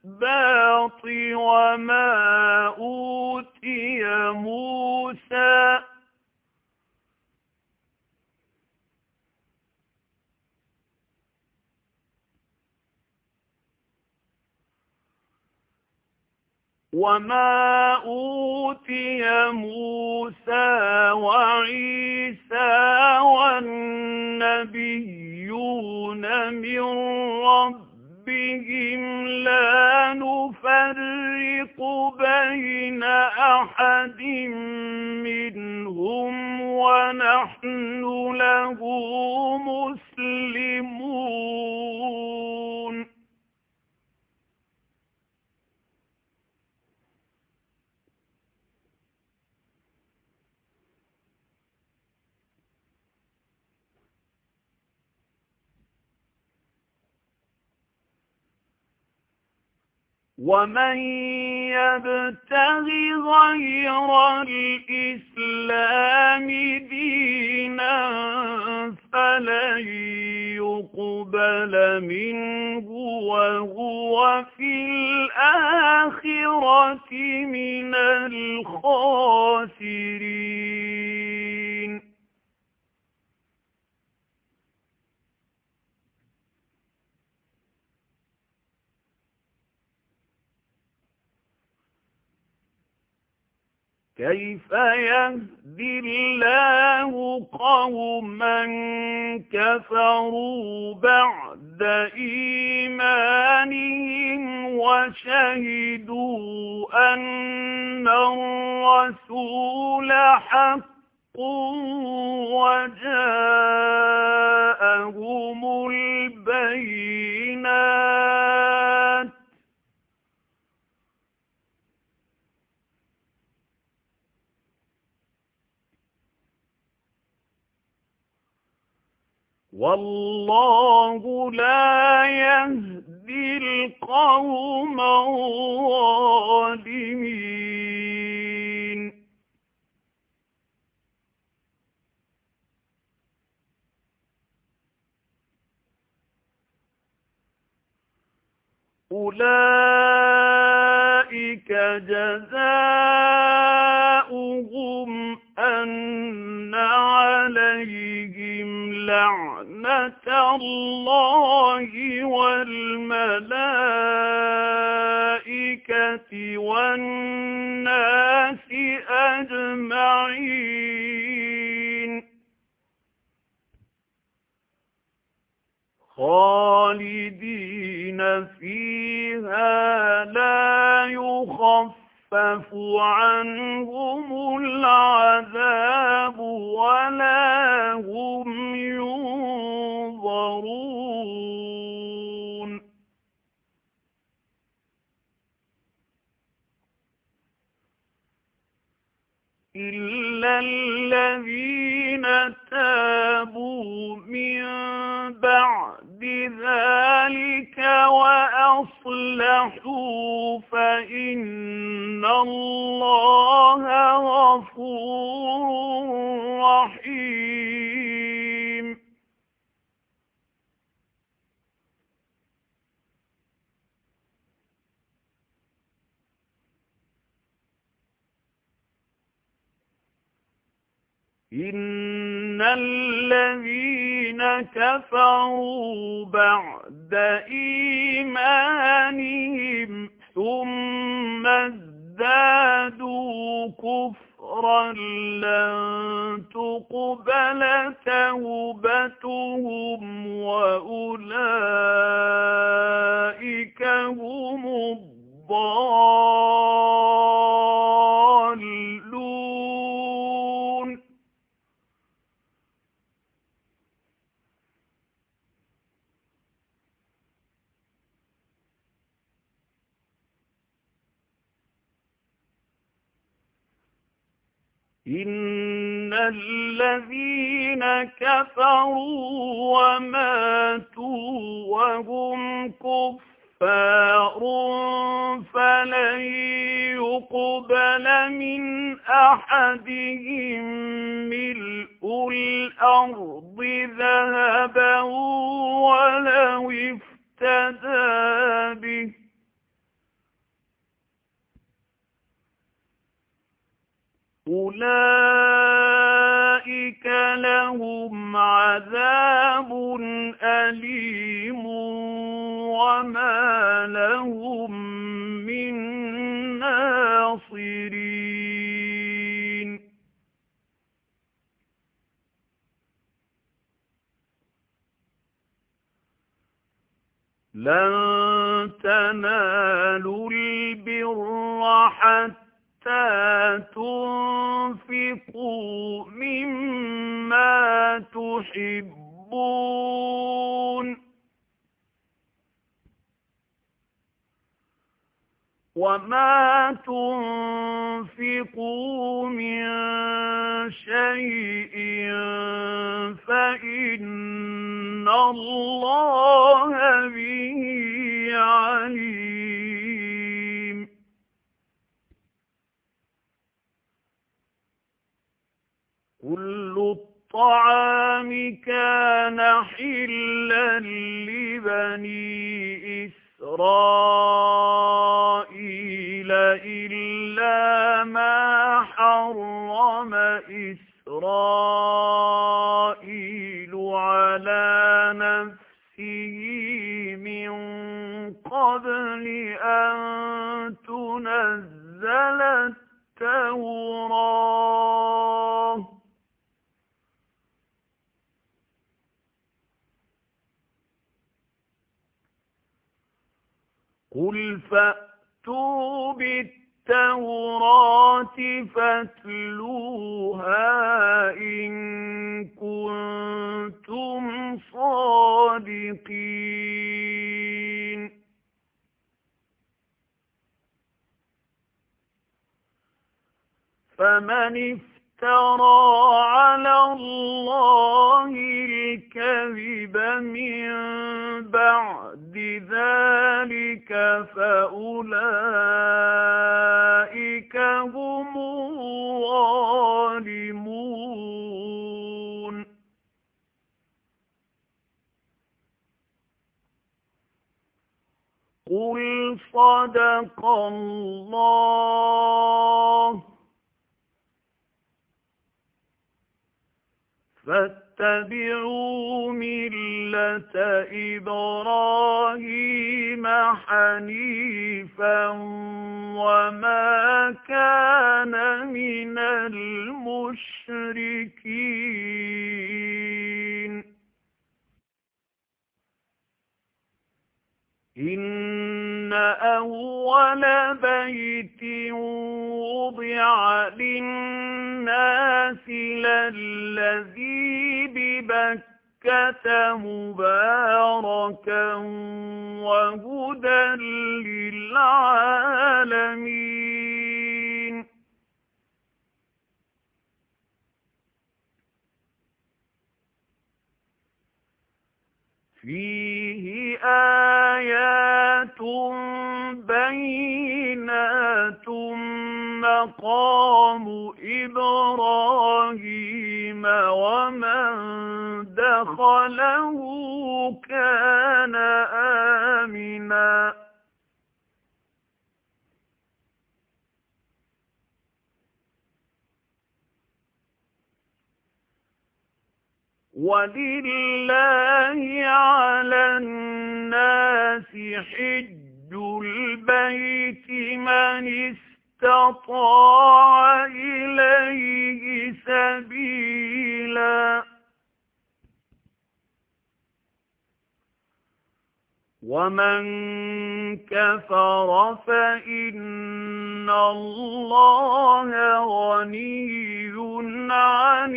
الْأَسْبَاطِ وَمَا أُوتِيَ مُوسَى وَمَا أُوتِيَ مُوسَى وَعِيسَى وَالنَّبِيُّونَ مِن رَّبِّهِمْ لَا نُفَرِّقُ بَيْنَ أَحَدٍ مِّنْهُمْ وَنَحْنُ لَهُ مُسْلِمُونَ وَمَن يَبْتَغِ غَيْرَ الْإِسْلَامِ دِينًا فَلَن يُقْبَلَ مِنْهُ وَهُوَ فِي الْآخِرَةِ مِنَ الْخَاسِرِينَ كَيْفَ يَهْدِي اللَّهُ قَوْمًا كَفَرُوا بَعْدَ إِيمَانِهِمْ وَشَهِدُوا أَنَّ الرَّسُولَ حَقٌّ وَجَاءَهُمُ الْبَيِّنَاتُ وَاللَّهُ لَا يَهْدِي الْقَوْمَ الظَّالِمِينَ أُولَئِكَ جَزَاؤُهُمْ أَنَّ عَلَيْهِمْ لَعْنَةَ اللَّهِ وَالْمَلَائِكَةِ وَالنَّاسِ أَجْمَعِينَ خَالِدِينَ فِيهَا لَا يُخَفَّفُ عَنْهُمُ الْعَذَابُ وَلَا هُمْ يُنظَرُونَ إِلَّا الَّذِينَ تَابُوا مِن بَعْدِ ذَلِكَ وَأَصْلَحُوا فَإِنَّ اللَّهَ غَفُورٌ رَّحِيمٌ إِنَّ الَّذِينَ كَفَرُوا بَعْدَ إِيمَانِهِمْ ثُمَّ ازْدَادُوا كُفْرًا لَّن تُقْبَلَ تَوْبَتُهُمْ وَأُولَٰئِكَ هُمُ الضَّالُّونَ إِنَّ الَّذِينَ كَفَرُوا وَمَاتُوا وَهُمْ كُفَّارٌ فَلَن يُقْبَلَ مِنْ أَحَدِهِم مِّلْءُ الْأَرْضِ ذَهَبًا وَلَوِ افْتَدَىٰ بِهِ أولئك لهم عذاب أليم وما لهم من ناصرين لن تنالوا البر حتى تنفقوا مما تحبون وما تنفقوا من شيء فإن الله به عليم كل الطعام كان حلا لبني إسرائيل إلا ما حرم إسرائيل على نفسه من قبل أن تنزل التوراة قل فأتوا بالتوراة فاتلوها إن كنتم صادقين فمن افترى على الله الكذب من بعد ذلك فأولئك هم الظالمون قل صدق الله فاتبعوا ملة إبراهيم حنيفا وما كان من المشركين إن أول بيت وضع للناس للذي ببكة مباركا وهدى للعالمين فيه آيات بينات مقام إبراهيم ومن دخله كان آمنا ولله على الناس حج البيت من استطاع إليه سبيلا ومن كفر فإن الله غني عن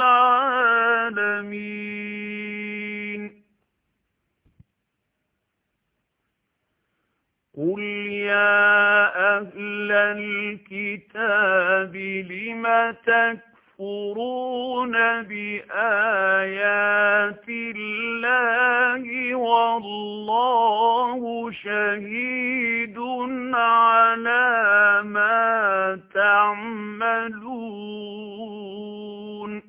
العالمين قل يا أهل الكتاب لم تكفرون بآيات الله والله شهيد على ما تعملون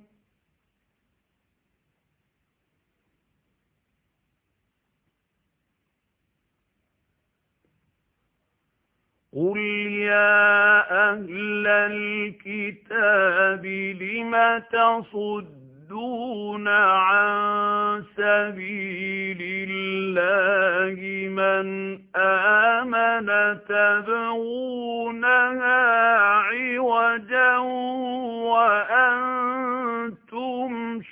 قل يا أهل الكتاب لم تصدون عن سبيل الله من آمن تبغونها عوجا وأنتم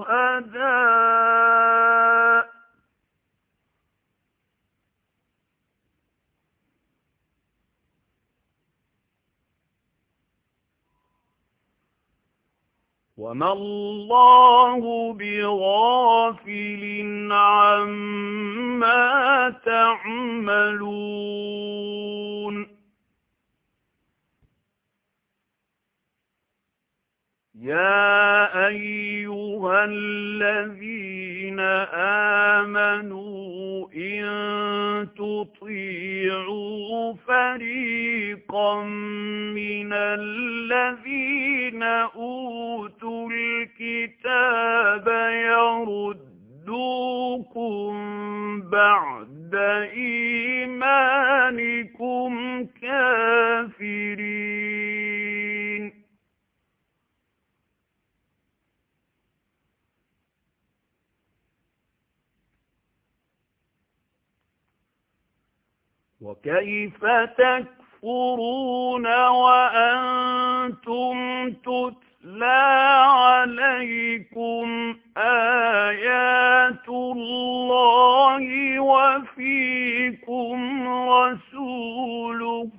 شهداء وما الله بغافل عما تعملون يا أيها الذين آمنوا إن تطيعوا فريقا من الذين أوتوا الكتاب يردوكم بعد إيمانكم كافرين وكيف تكفرون وأنتم تتلى عليكم آيات الله وفيكم رسوله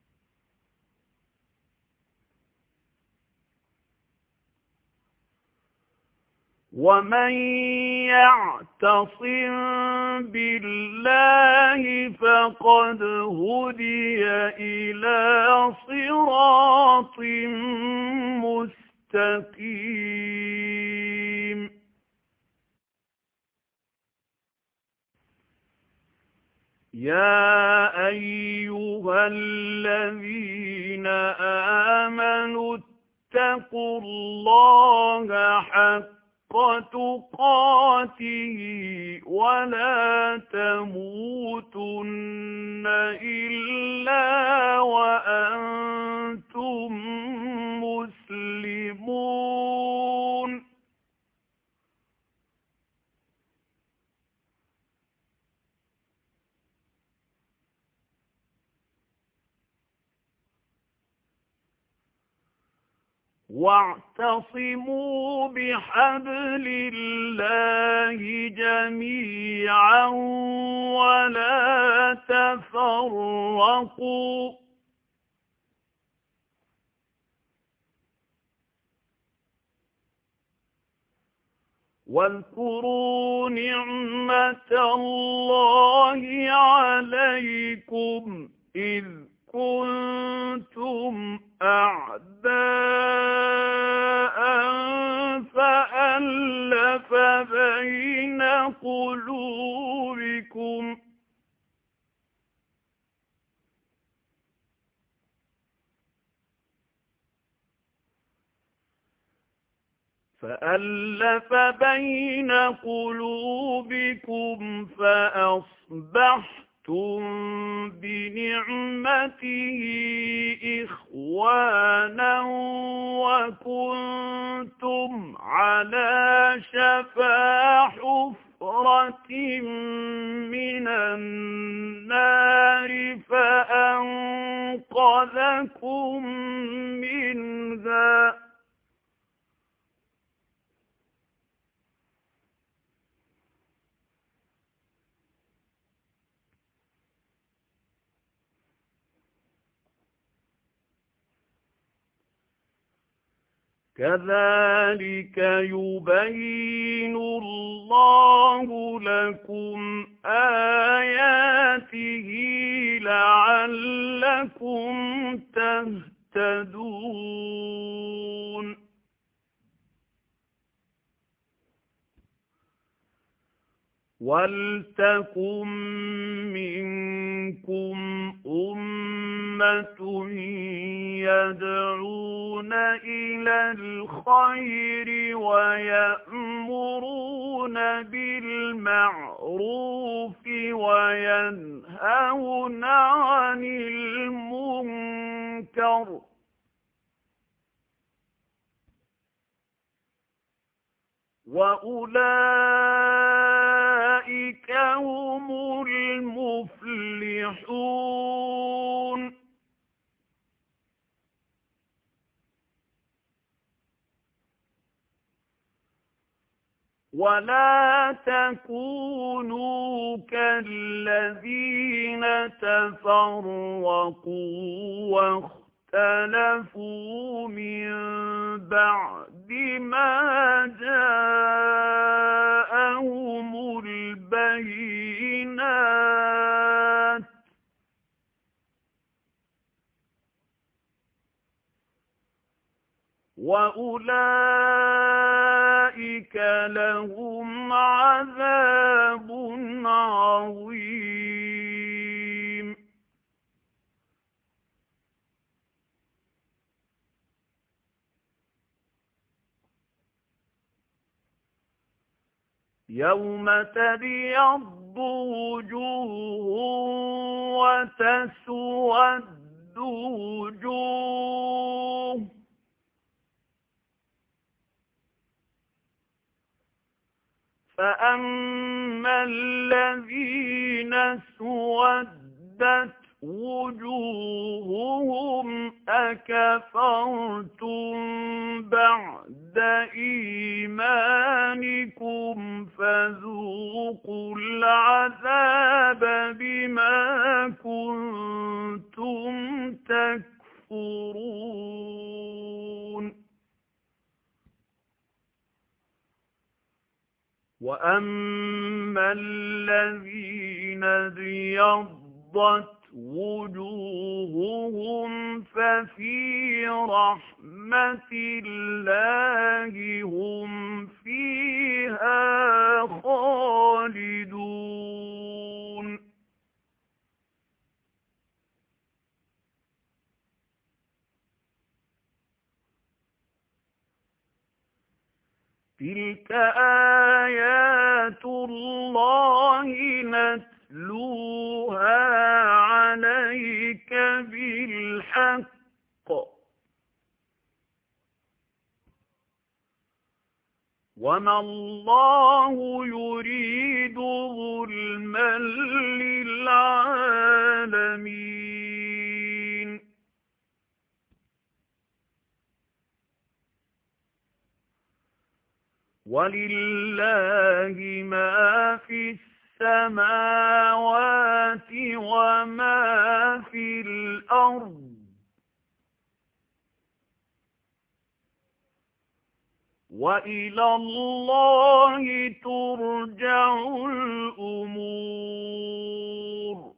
ومن يعتصم بالله فقد هدي إلى صراط مستقيم يا أيها الذين آمنوا اتقوا الله حق تقاته ولا تموتن إلا وأنتم مسلمون واعتصموا بحبل الله جميعا ولا تفرقوا واذكروا نعمة الله عليكم إذ كنتم أعداء فألف بين قلوبكم فألف بين قلوبكم فأصبحتم بنعمته إخوانا وكنتم على شفا حفرة من النار فأنقذكم منها كذلك يبين الله لكم آياته لعلكم تهتدون ولتكن منكم أمة يدعون إلى الخير ويأمرون بالمعروف وينهون عن المنكر يذكر وأولئك هم المفلحون. ولا تكونوا كالذين تفرقوا واختلفوا من بعد ما جاءهم البينات وأولئك لهم عذاب عظيم. يوم تبيض وجوه وتسود وجوه فأما الذين اسودت وجوههم أكفرتم بعد إيمانكم فذوقوا العذاب بما كنتم تكفرون. وأما الذين ابيضت وجوههم ففي رحمة الله هم فيها خالدون. تلك آيات الله نتلوها عليك بالحق وما الله يريد ظلما للعالمين. ولله ما في السماوات وما في الأرض وإلى الله ترجع الأمور.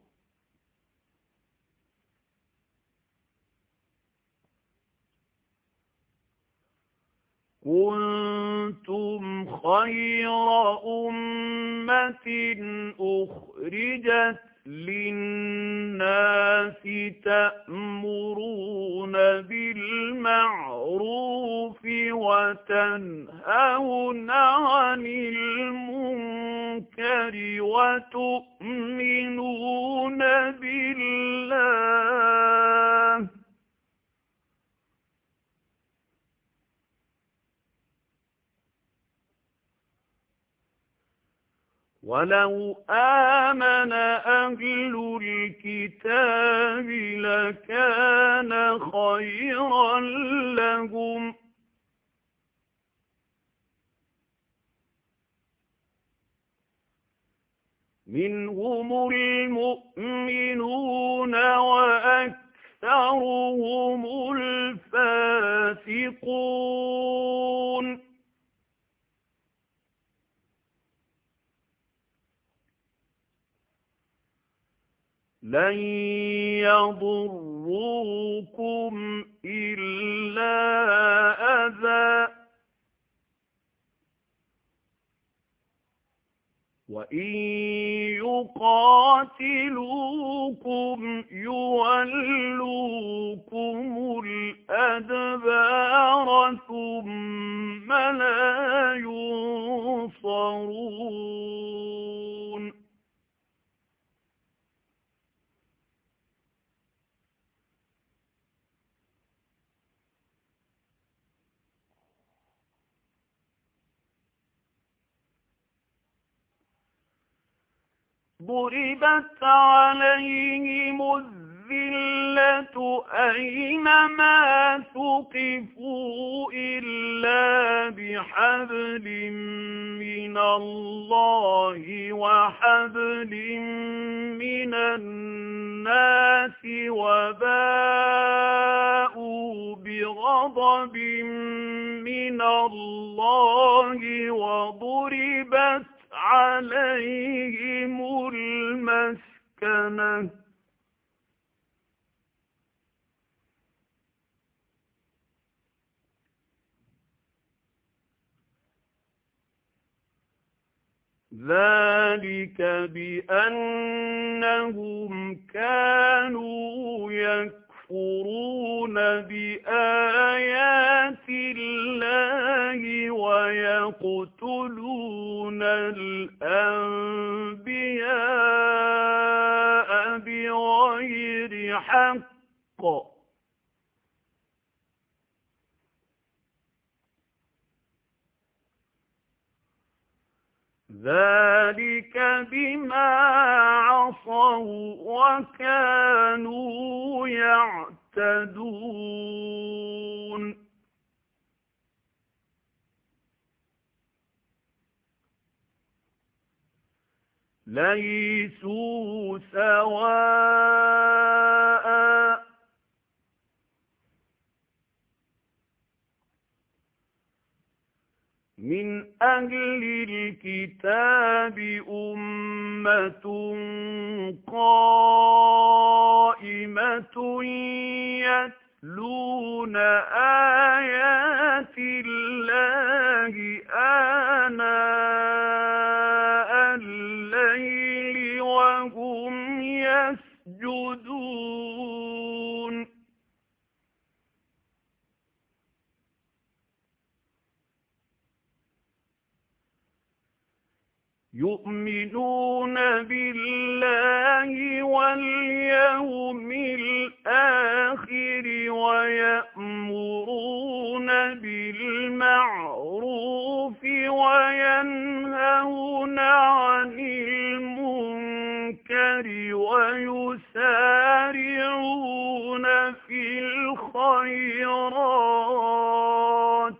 كنتم خير أمة أخرجت للناس تأمرون بالمعروف وتنهون عن المنكر وتؤمنون بالله. ولو آمن أهل الكتاب لكان خيرا لهم منهم المؤمنون وأكثرهم الفاسقون. لن يضروكم إلا أذى وإن يقاتلوكم يولوكم الأدبار ثم لا ينصرون. ضربت عليهم الذلة أينما ثقفوا إلا بحبل من الله وحبل من الناس وباءوا بغضب من الله وضربت عليهم المسكنة ذلك بأنهم كانوا يكفرون بآيات الله ويقتلون الأنبياء بغير حق ذلك بما عصوا وكانوا يعتدون ليسوا سواء من أهل الكتاب أمة قائمة يتلون آيات الله آناء الليل وهم يسجدون يؤمنون بالله واليوم الآخر ويأمرون بالمعروف وينهون عن المنكر ويسارعون في الخيرات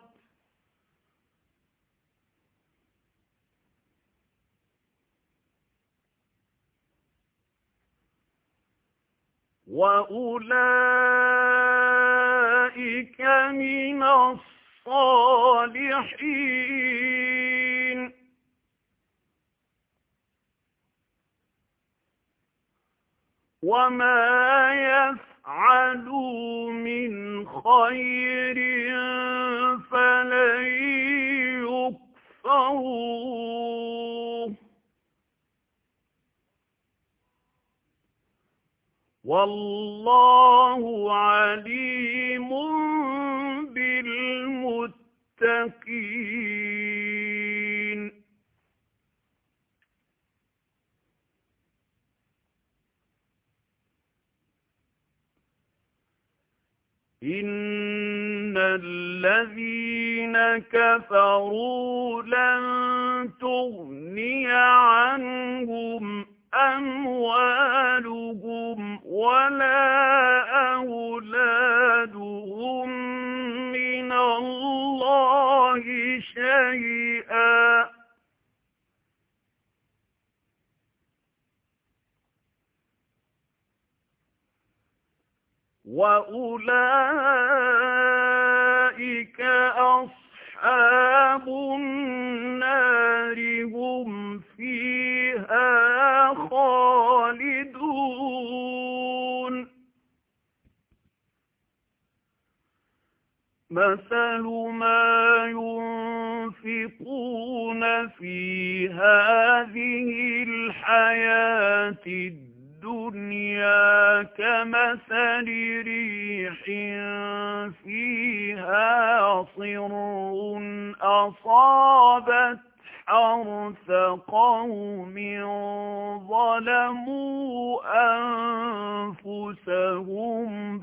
وأولئك من الصالحين وما يفعلوا من خير فلن يكفروه والله عليم بالمتقين إن الذين كفروا لن تغني عنهم أموالهم ولا أولادهم من الله شيئا وأولئك أصحاب النار هم فيها خالدون مثل ما ينفقون في هذه الحياة الدنيا كمثل ريح فيها صر أصابت حرث قوم ظلموا أنفسهم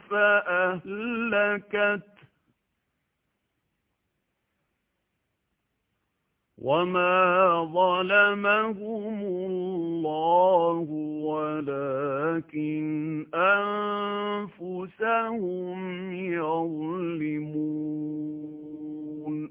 فأهلكت وما ظلمهم الله ولكن أنفسهم يظلمون.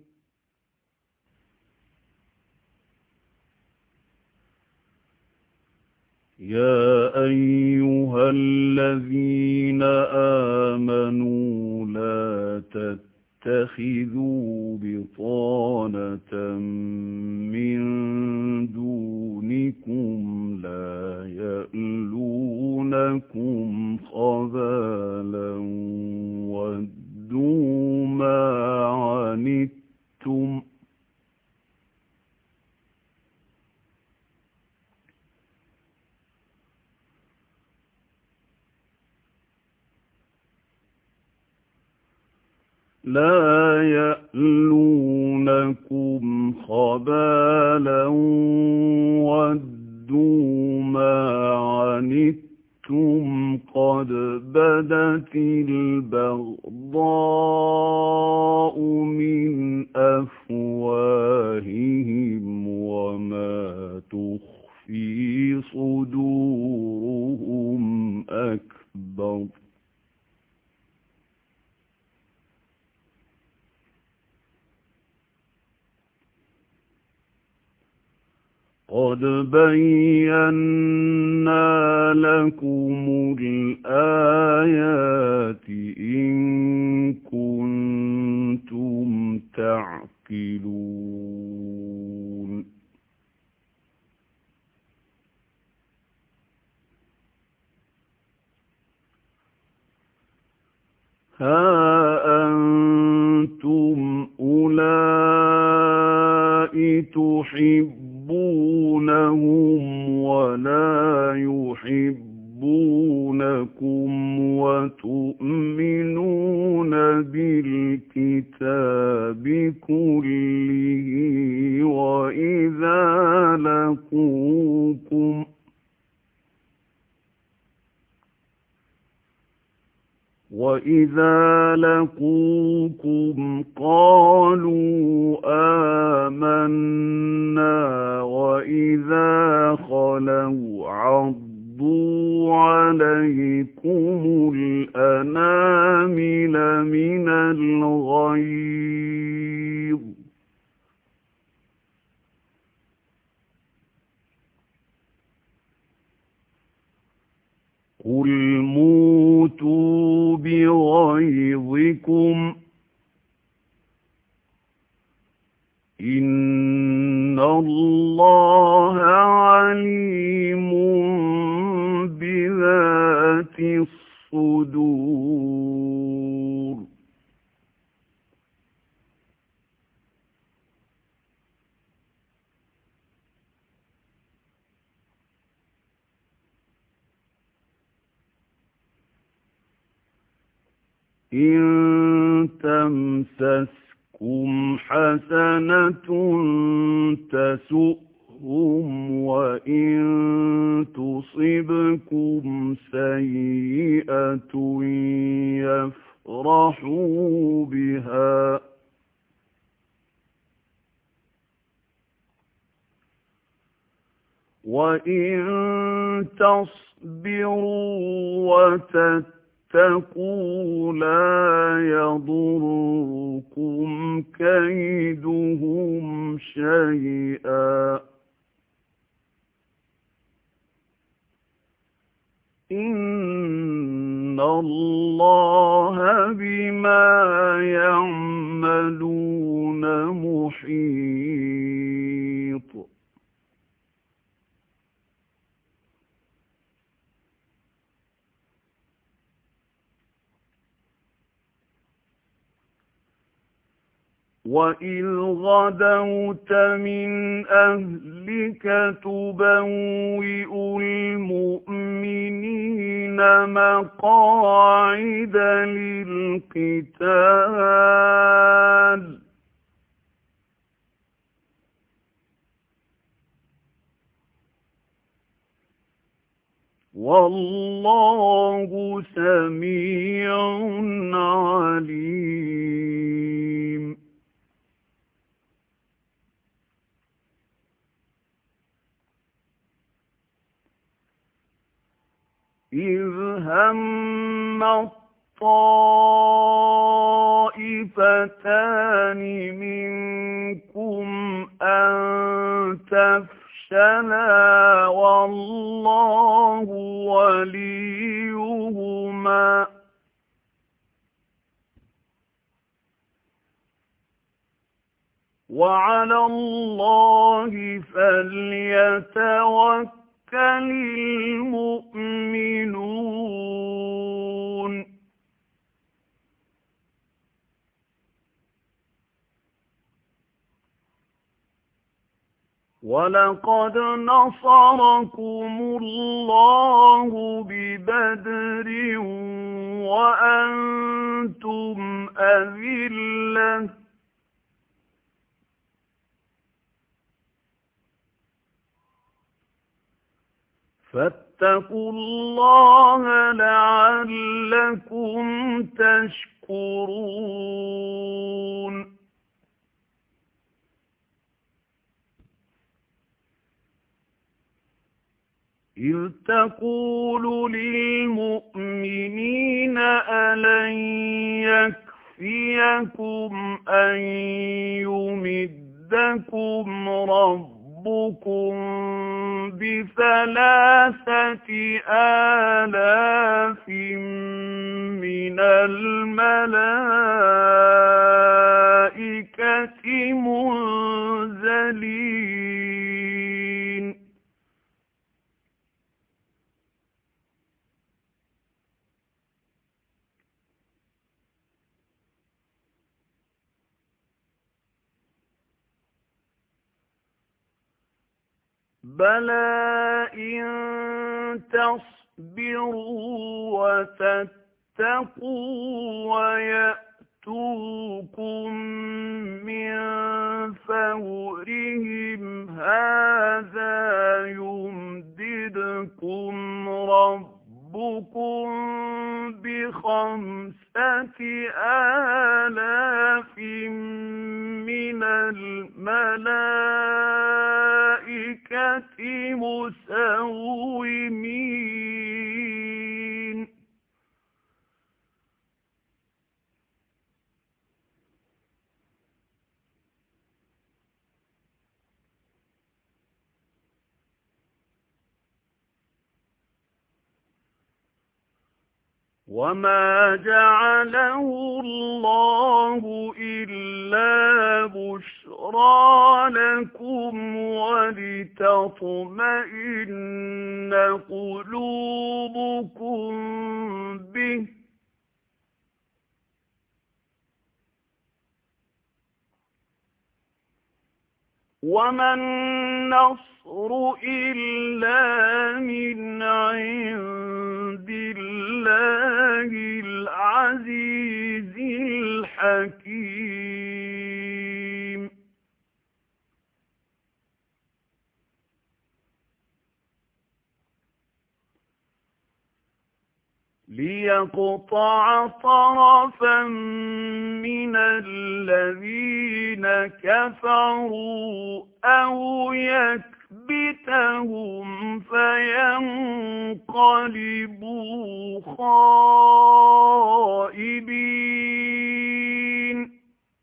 يا أيها الذين آمنوا لا تتخذوا بطانة من دونكم لا يألونكم خبالا ودوا ما عنتم لا يألونكم خبالا ودوا ما عنتم قد بدت البغضاء من أفواههم وما تخفي صدورهم أكبر. قد بينا لكم الآيات إن كنتم تعقلون. ها أنتم أولئك تحبونهم ولا يحبونكم وتؤمنون بالكتاب كله وإذا لقوكم وَإِذَا لَقُوكُمْ قَالُوا آمَنَّا وَإِذَا خَلَوْا عَضُّوا عَلَيْكُمُ الْأَنَامِلَ مِنَ الْغَيْظِ قُلْ مُوتُوا بِغَيْظِكُمْ إِنَّ اللَّهَ عَلِيمٌ بِذَاتِ الصُّدُورِ. إِن تَمْسَسْكُمْ حَسَنَةٌ تَسُؤْهُمْ وَإِن تُصِبْكُمْ سَيِّئَةٌ يَفْرَحُوا بِهَا وَإِن تَصْبِرُوا وَتَتَّقُوا لَا يَضُرُّكُمْ كَيْدُهُمْ شَيْئًا إِنَّ اللَّهَ بِمَا يَعْمَلُونَ مُحِيطٌ. وَإِذْ غَدَوْتَ مِنْ أَهْلِكَ تُبَوِّئُ الْمُؤْمِنِينَ مَقَاعِدَ لِلْقِتَالِ وَاللَّهُ سَمِيعٌ عَلِيمٌ. إذ هم الطائفتان منكم أن تفشلا والله وليهما وعلى الله فليتوكل المؤمنون ولقد نصركم الله ببدر وأنتم أذلة فاتقوا الله لعلكم تشكرون إذ تقول للمؤمنين ألن يكفيكم أن يمدكم ربكم بثلاثة آلاف من الملائكة منزلين بلى إن تصبروا وتتقوا ويأتوكم من فورهم هذا يمددكم ربكم بخمسة آلاف من الملائكة مسومين وما جعله الله إلا بشرى لكم ولتطمئن قلوبكم به وما النصر إلا من عند الله العزيز الحكيم ليقطع طرفا من الذين كفروا أو يكبتهم فينقلبوا خائبين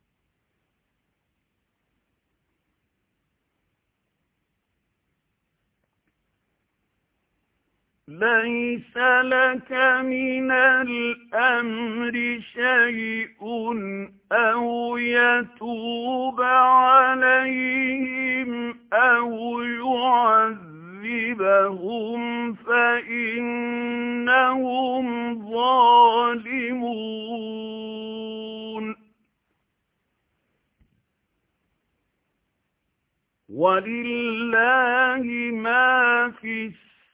ليس لك من الأمر شيء أو يتوب عليهم أو يعذبهم فإنهم ظالمون ولله ما في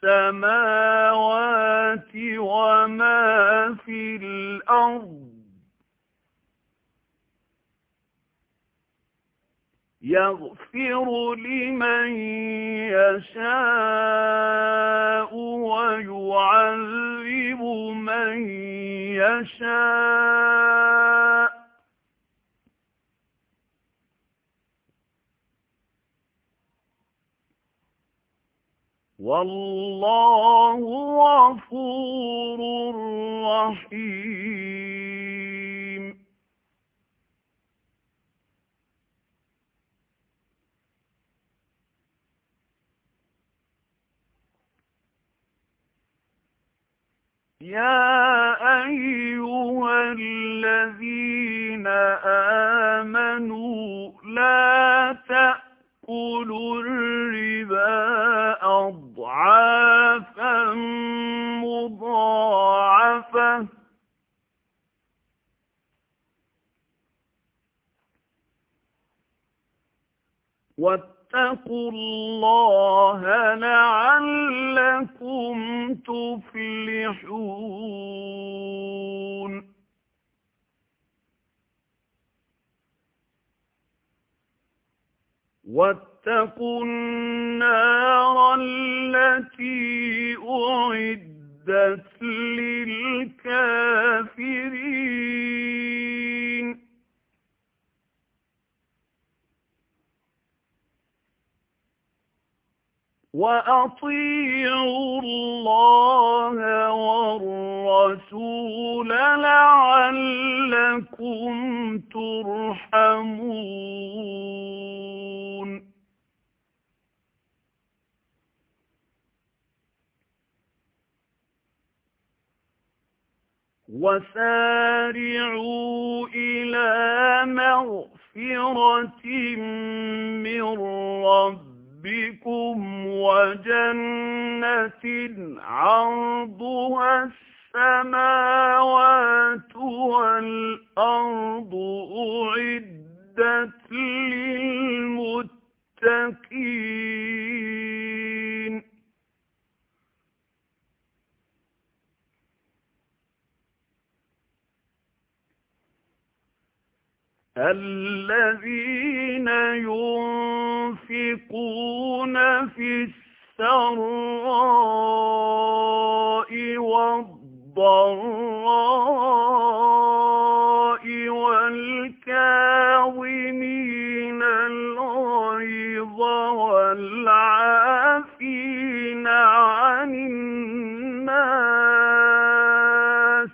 السماوات وما في الأرض يغفر لمن يشاء ويعذب من يشاء والله غفور رحيم. يا أيها الذين آمنوا لا تأكلوا الربا أضعافا مضاعفة واتقوا الله لعلكم تفلحون. واتقوا النار التي أعدت للكافرين. وأطيعوا الله والرسول لعلكم ترحمون. وسارعوا إلى مغفرة من ربكم وجنة عرضها السماوات والأرض أعدت للمتقين. الذين ينفقون في السراء والضراء والكاظمين الغيظ والعافين عن الناس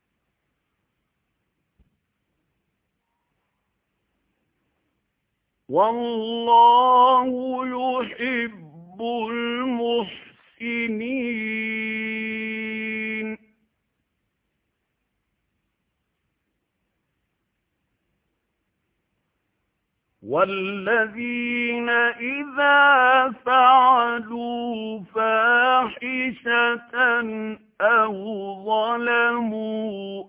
والله يحب المحسنين. والذين إذا فعلوا فاحشة أو ظلموا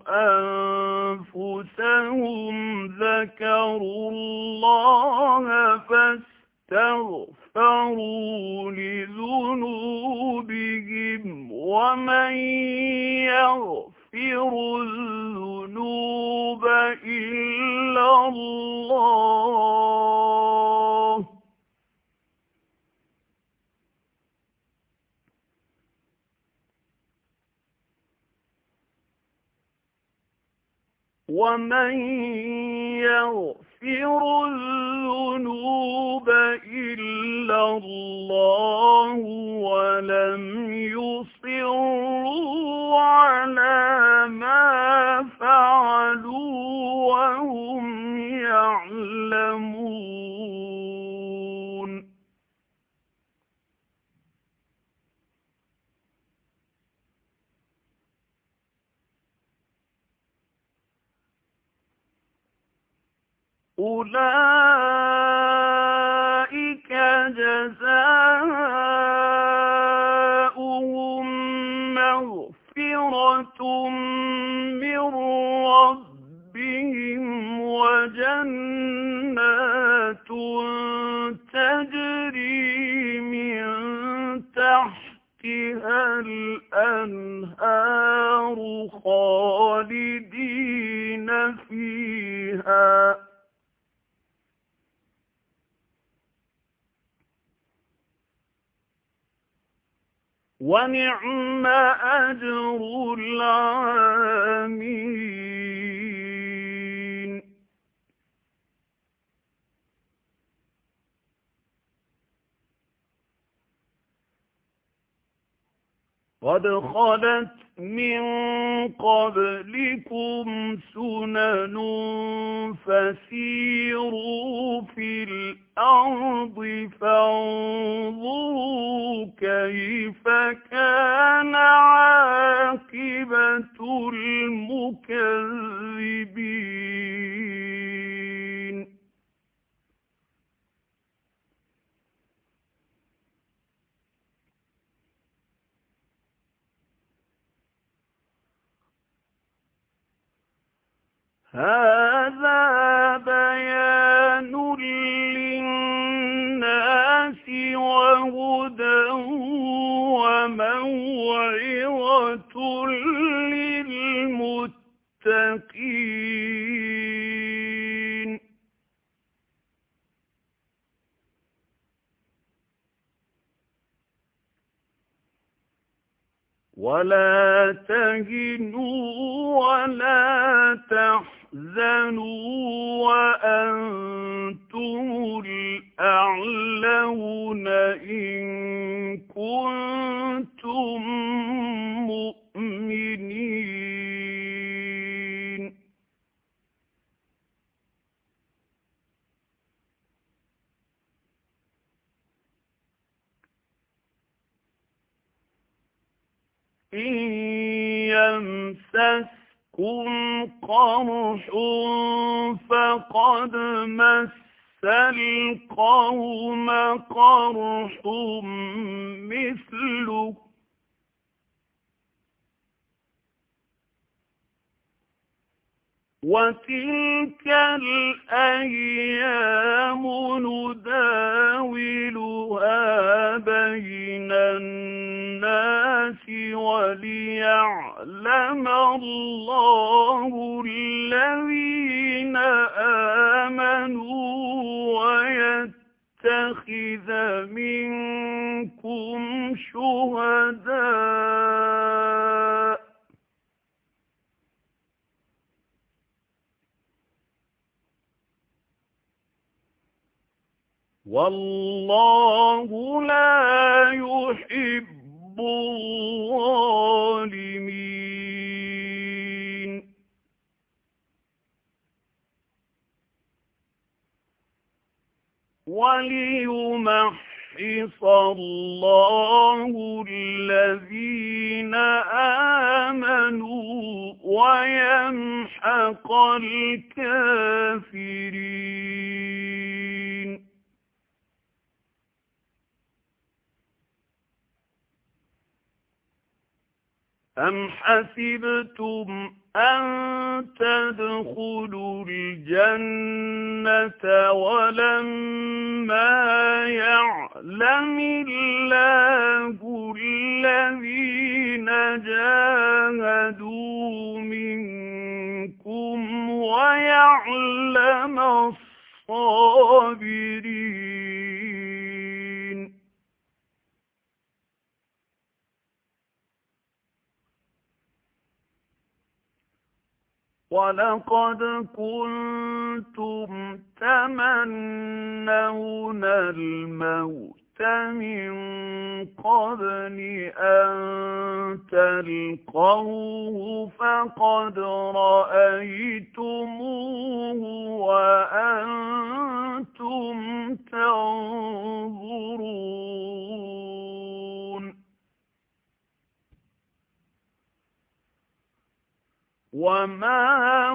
أنفسهم ذكروا الله فاستغفروا لذنوبهم ومن يغفر الذنوب إلا الله ومن يغفر الذنوب إلا الله ولم يصروا على ما فعلوا وهم يعلمون. أولئك جزاؤهم مغفرة من ربهم وجنات تجري من تحتها الأنهار خالدين فيها ونعم أجر العاملين. قد خلت من قبلكم سنن فسيروا في الأرض فانظروا كيف كان عاقبة المكذبين. هذا بيان للناس وهدى وموعظة للمتقين. ولا تهنوا ولا تحزنوا وأنتم الأعلون إن كنتم مؤمنين. إن يمسسكم قرح فقد مس القوم قرح مثله وتلك الأيام نداولها بين الناس وليعلم الله الذين آمنوا ويتخذ منكم شهداء. والله لا يحب الظالمين. وليمحص الله الذين آمنوا ويمحق الكافرين. أم حسبتم أن تدخلوا الجنة ولما يعلم الله الذين جاهدوا منكم ويعلم الصابرين. ولقد كنتم تمنون الموت من قبل أن تلقوه فقد رأيتموه وأنتم تنظرون. وما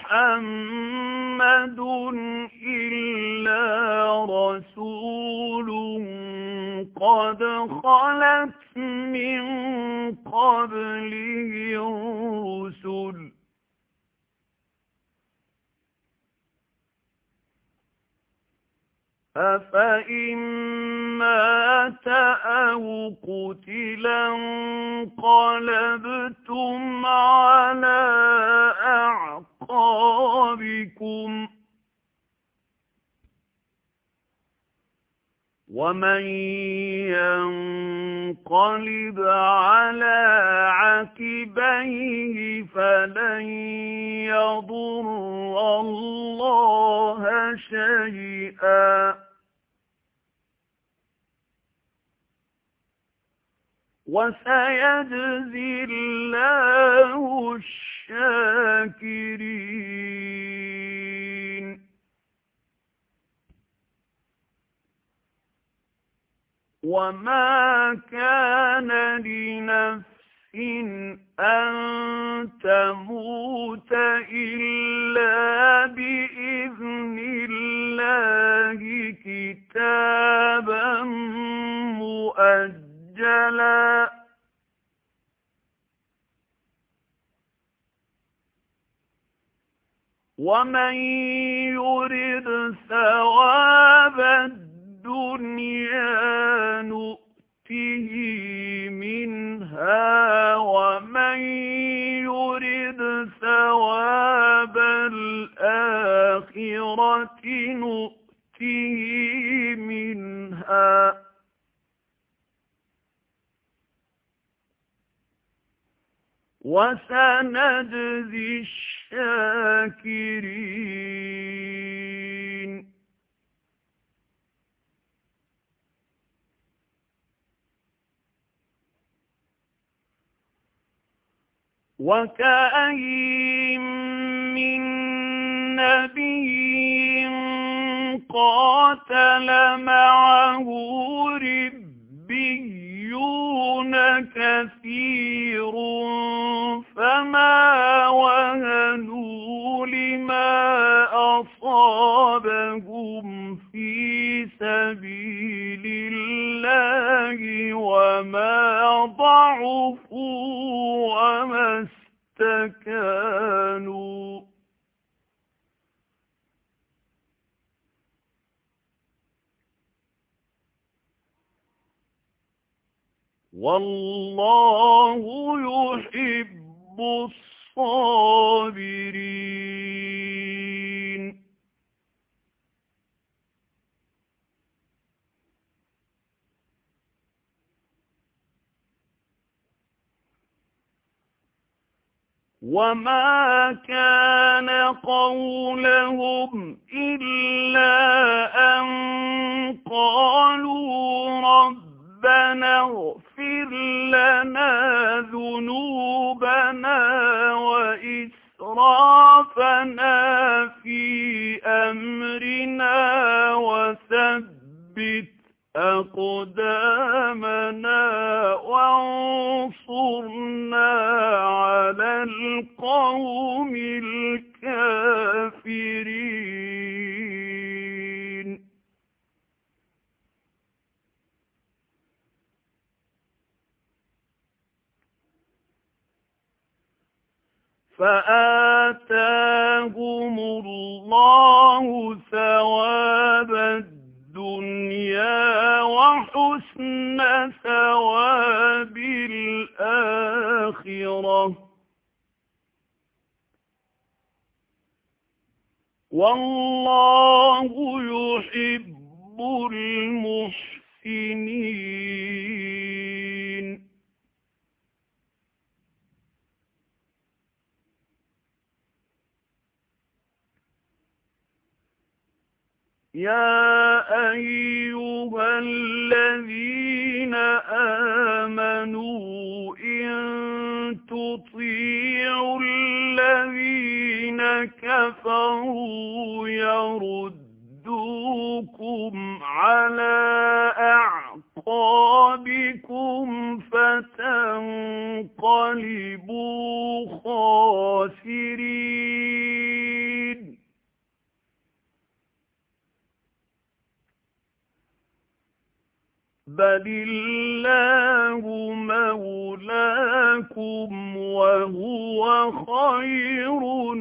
محمد إلا رسول قد خلت من قبله الرسل أفإن مات أو قتلا انقلبتم على أعقابكم ومن ينقلب على عقبيه فلن يضر الله شيئا وسيجزي الله الشاكرين. وما كان لنفس أن تموت إلا بإذن الله كتابا مؤجلا. ومن يرد ثواب الدنيا نؤته منها ومن يرد ثواب الآخرة نؤته منها وسنجزي الشاكرين. وكأين من نبي قاتل معه ربيون كثير فما وهنوا لما أصابهم في سبيل الله وما ضعفوا وما استكانوا. والله يحب الصابرين. وما كان قولهم إلا أن قالوا ربنا اغفر لنا ذنوبنا وإسرافنا في أمرنا وثبت أقدامنا وانصرنا على القوم الكافرين. فآتاهم الله ثواب الدنيا وحسن ثواب الآخرة والله يحب المحسنين. يا أيها الذين آمنوا إن تطيعوا الذين كفروا يردوكم على أعقابكم فتنقلبوا خاسرين. بل الله مولاكم وهو خير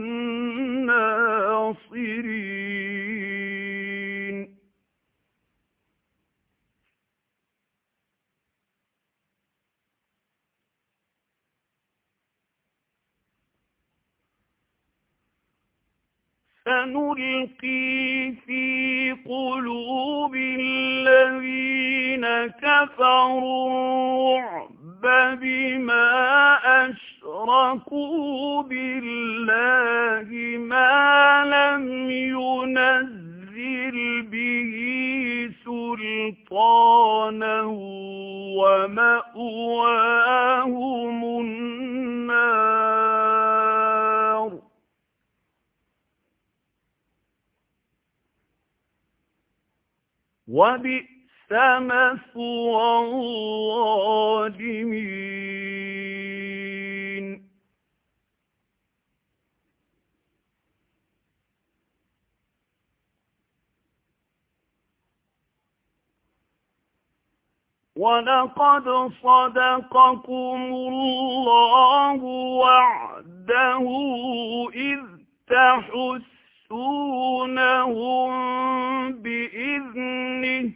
الناصرين. سنلقي في قلوب الذين كفروا الرعب بما أشركوا بالله ما لم ينزل به سلطانا ومأواهم وبئس مثوى الظالمين. وَلَقَدْ صَدَقَكُمُ اللَّهُ وَعْدَهُ إِذْ تَحُسُّونَهُم بِإِذْنِهِ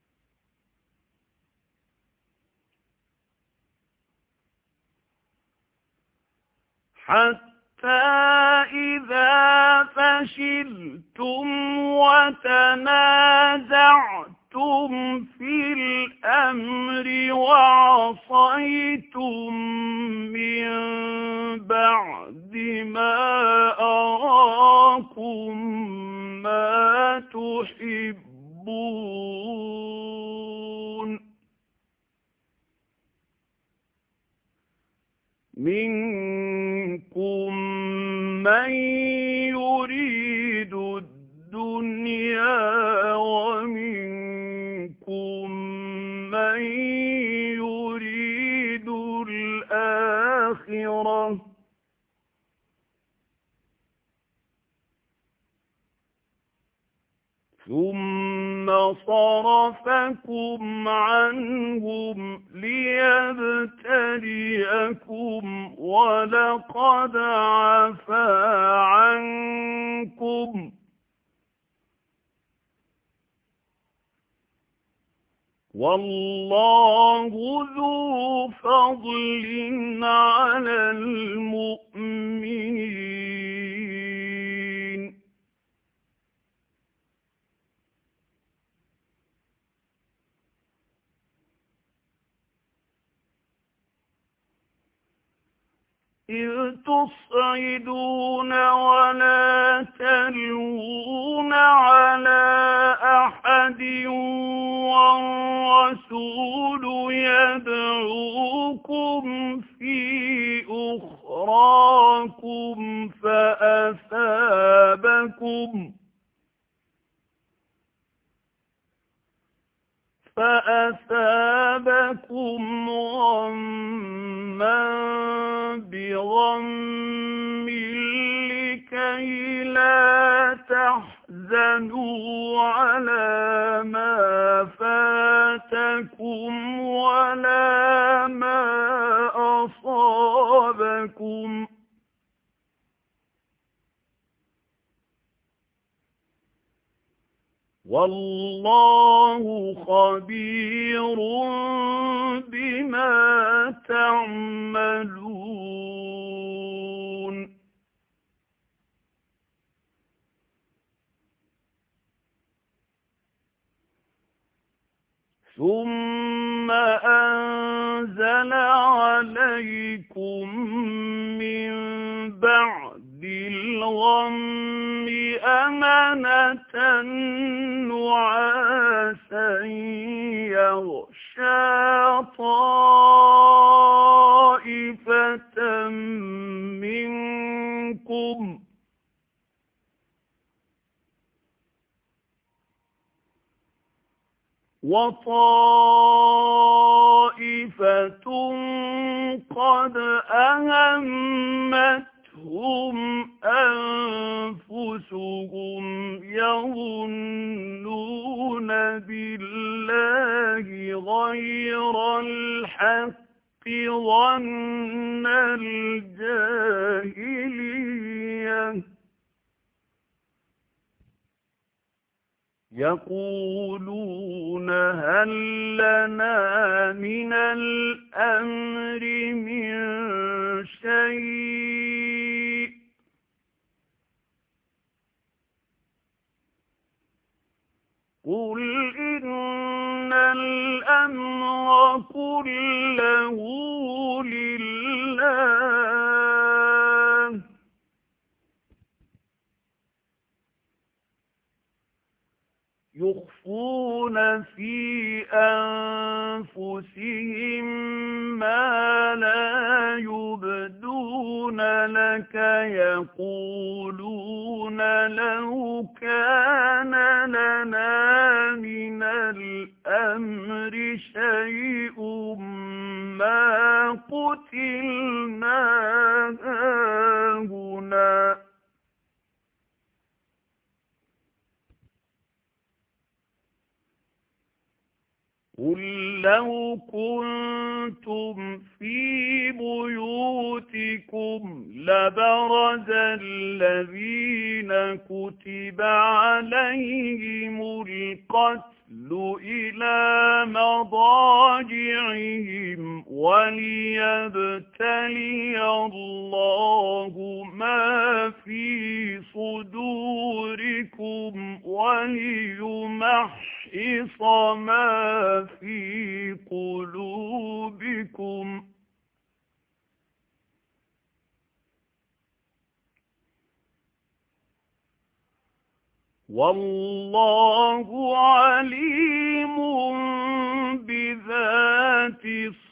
حَتَّى إِذَا فَشِلْتُمْ وَتَنَازَعْتُمْ فِي الْأَمْرِ وَعَصَيْتُمْ مِنْ بَعْدِ مَا أَرَاكُمْ مَا تُحِبُّونَ مِنكُم مَّن يُرِيدُ الدُّنْيَا وَمِنكُم مَّن يُرِيدُ الْآخِرَةَ ثُمَّ صَرَفَكُمْ عَنْهُمْ لِيَبْتَلِيَكُمْ وَلَقَدْ عَفَا عَنكُمْ وَاللَّهُ ذُو فَضْلٍ عَلَى الْمُؤْمِنِينَ. إِذْ تُصْعِدُونَ وَلَا تَلْوُونَ عَلَى أَحَدٍ وَالرَّسُولُ يَدْعُوكُمْ فِي أُخْرَاكُمْ فَأَثَابَكُمْ فَأَثَابَكُمْ غَمًّا بِغَمٍّ لِكَيْ لَا تَحْزَنُوا عَلَى مَا فَاتَكُمْ وَلَا مَا أَصَابَكُمْ وَاللَّهُ خَبِيرٌ بِمَا تَعْمَلُونَ. ثُمَّ أَنزَلَ عَلَيْكُم مِّن بَعْدِ الْغَمِّ أَمَنَةً نُّعَاسًا يَغْشَىٰ طَائِفَةً مِّنكُمْ وَطَائِفَةٌ قَدْ أَهَمَّتْهُمْ أَنفُسُهُمْ يَظُنُّونَ بِاللَّهِ غَيْرَ الْحَقِّ ظَنَّ الْجَاهِلِيَّةِ يَقُولُونَ هَل لَّنَا مِنَ الْأَمْرِ مِن شَيْءٍ قُلْ إِنَّ الْأَمْرَ كُلَّهُ لِلَّهِ يُخْفُونَ فِي أَنفُسِهِم مَّا لَا يُبْدُونَ لَكَ يَقُولُونَ لَوْ كَانَ لَنَا مِنَ قُل لَّوْ كُنتُمْ فِي بُيُوتِكُمْ لَبَرَزَ الَّذِينَ كُتِبَ عَلَيْهِمُ الْقَتْلُ إِلَىٰ مَضَاجِعِهِمْ وَلِيَبْتَلِيَ اللَّهُ مَا فِي صُدُورِكُمْ وَلِيُمَحِّصَ مَا فِي قُلُوبِكُمْ ۗ وَاللَّهُ عَلِيمٌ بِذَاتِ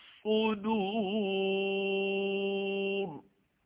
الصُّدُورِ.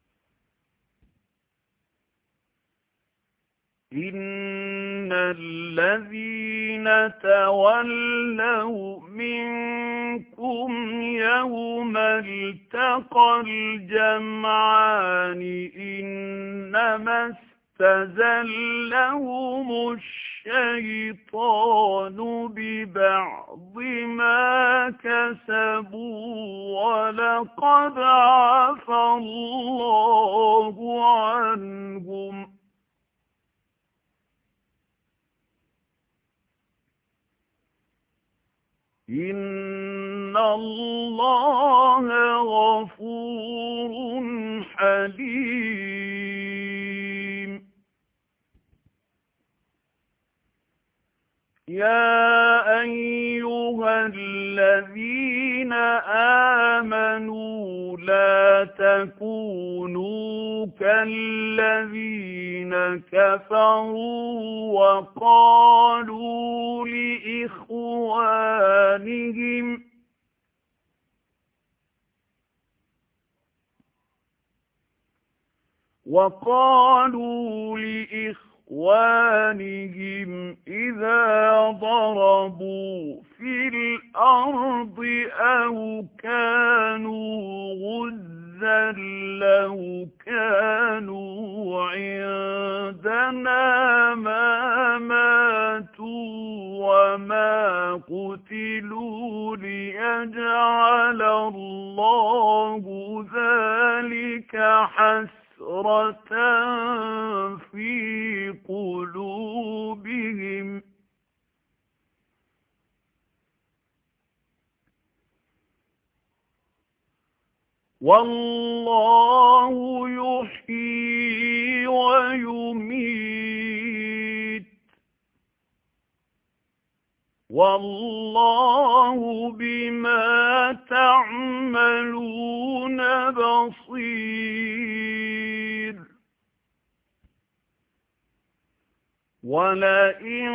إِنَّ الَّذِينَ تَوَلَّوْا مِنكُمْ يَوْمَ الْتَقَى الْجَمْعَانِ إِنَّمَا اسْتَزَلَّهُمُ الشَّيْطَانُ بِبَعْضِ مَا كَسَبُوا وَلَقَدْ عَفَا اللَّهُ عَنْهُمْ ۗ إِنَّ اللَّهَ غَفُورٌ حَلِيمٌ. يَا أَيُّهَا الَّذِينَ آمَنُوا لَا تَكُونُوا كَالَّذِينَ كَفَرُوا وَقَالُوا لِإِخْوَانِهِمْ وَقَالُوا لِإِخْوَانِهِمْ إِذَا ضَرَبُوا فِي الْأَرْضِ أَوْ كَانُوا غُزًّى لَّوْ كَانُوا عِندَنَا مَا مَاتُوا وَمَا قُتِلُوا لِيَجْعَلَ اللَّهُ ذَلِكَ حَسْرَةً فِي قُلُوبِهِمْ ۗ وَاللَّهُ يُحْيِي وَيُمِيتُ وَاللَّهُ بِمَا تَعْمَلُونَ بَصِيرٌ. وَلَئِن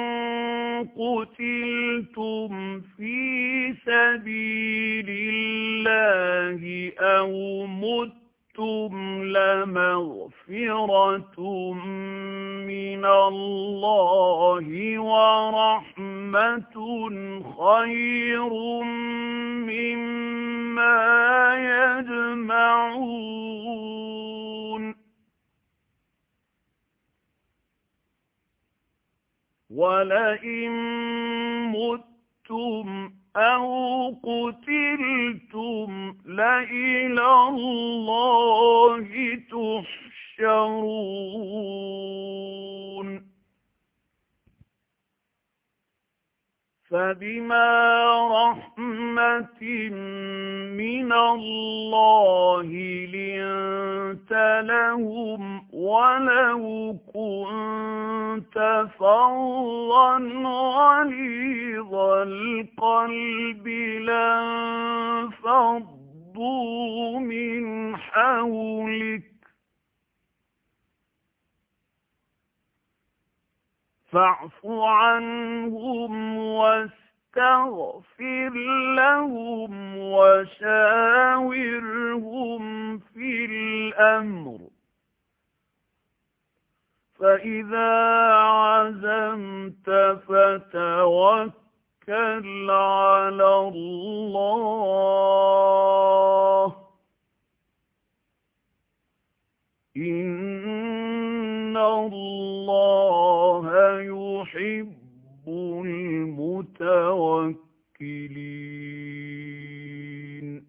قُتِلْتُمْ فِي سَبِيلِ اللَّهِ أَوْ مُتُّمْ لَمَغْفِرَةٌ مِّنَ اللَّهِ وَرَحْمَةٌ خَيْرٌ مِّمَّا يَجْمَعُونَ. وَلَئِن مُّتُّمْ أَوْ قُتِلْتُمْ لَإِلَى اللَّهِ تُحْشَرُونَ. فَبِمَا رَحْمَةٍ مِّنَ اللَّهِ لِنتَ لَهُمْ وَلَوْ كُنتَ فَظًّا غَلِيظَ الْقَلْبِ لَانفَضُّوا مِنْ حَوْلِكَ فَاعْفُ عَنْهُمْ وَاسْتَغْفِرْ لَهُمْ وَشَاوِرْهُمْ فِي الْأَمْرِ، فَإِذَا عَزَمْتَ فَتَوَكَّلْ عَلَى اللَّهِ ۚ إِنَّ اللَّهَ يُحِبُّ الْمُتَوَكِّلِينَ. الموكلين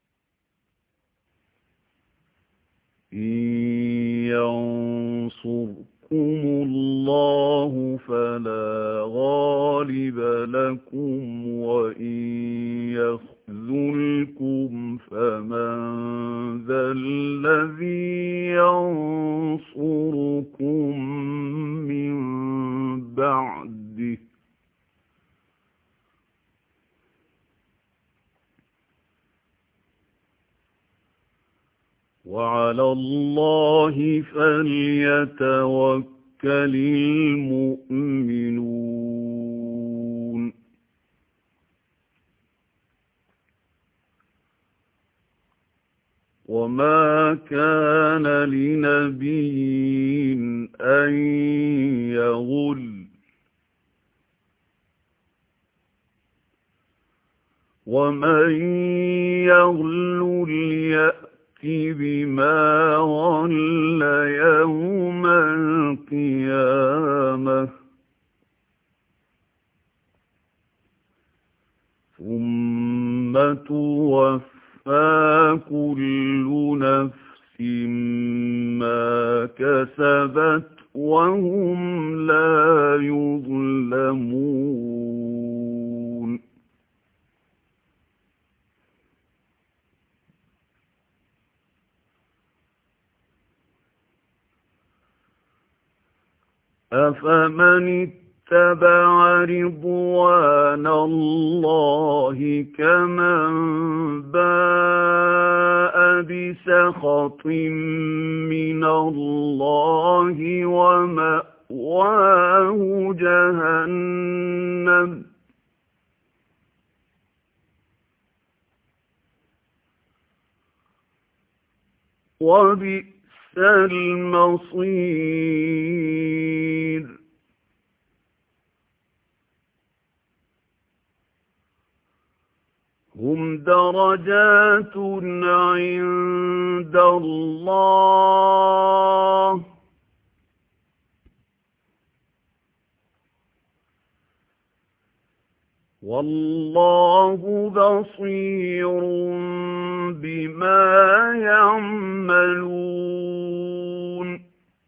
إن ينصركم الله فلا غالب لكم وإن يخذلكم فمن ذا الذي ينصركم من بعده وعلى الله فليتوكل المؤمنون وما كان لنبي أن يغل ومن يغل ليأت بما غل يوم القيامة ثم توفى كل نفس ما كسبت وهم لا يظلمون أفمن اتبع رضوان الله كمن باء بسخط من الله ومأواه جهنم وبئس المصير هم درجات عند الله والله بصير بما يعملون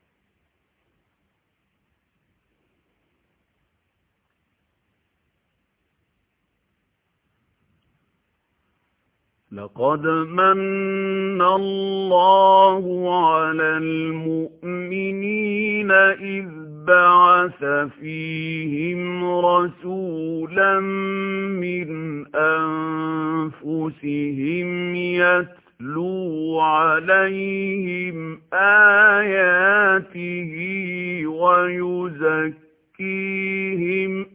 لقد من الله على المؤمنين إذ بعث فيهم رسولا من أنفسهم يتلو عليهم آياته ويزكيهم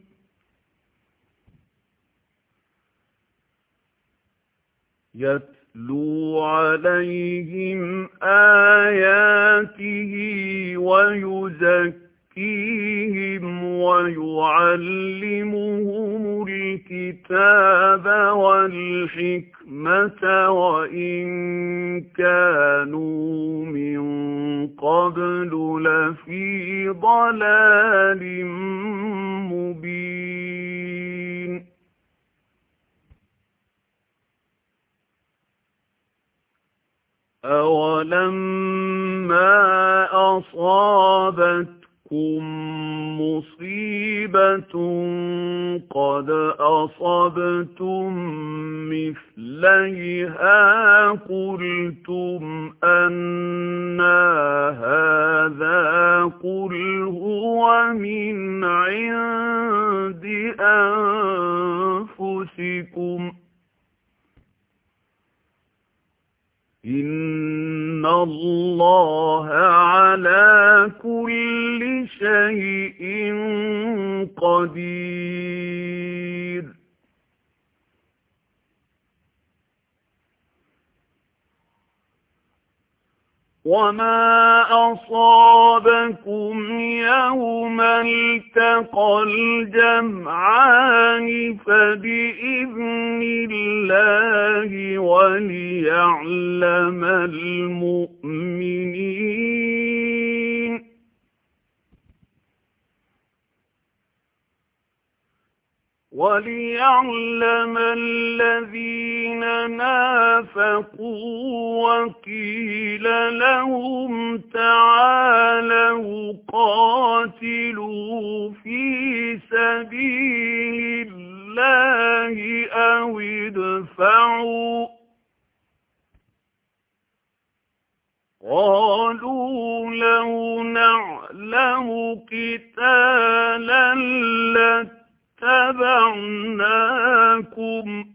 يتلو عليهم آياته ويزكيهم ويعلمهم الكتاب والحكمة وإن كانوا من قبل لفي ضلال مبين أولما أصابتكم مصيبة قد أصبتم مثليها قلتم أنى هذا قل هو من عند أنفسكم إن الله على كل شيء قدير وما أصابكم يوم التقى الجمعان فبإذن الله وليعلم المؤمنين وَلِيَعْلَمَ الَّذِينَ نَافَقُوا وَقِيلَ لَهُمْ تَعَالَوْا قَاتِلُوا فِي سَبِيلِ اللَّهِ أَوِ ادْفَعُوا قَالُوا لَوْ نَعْلَمُ قِتَالًا لَاتَّبَعْنَاكُمْ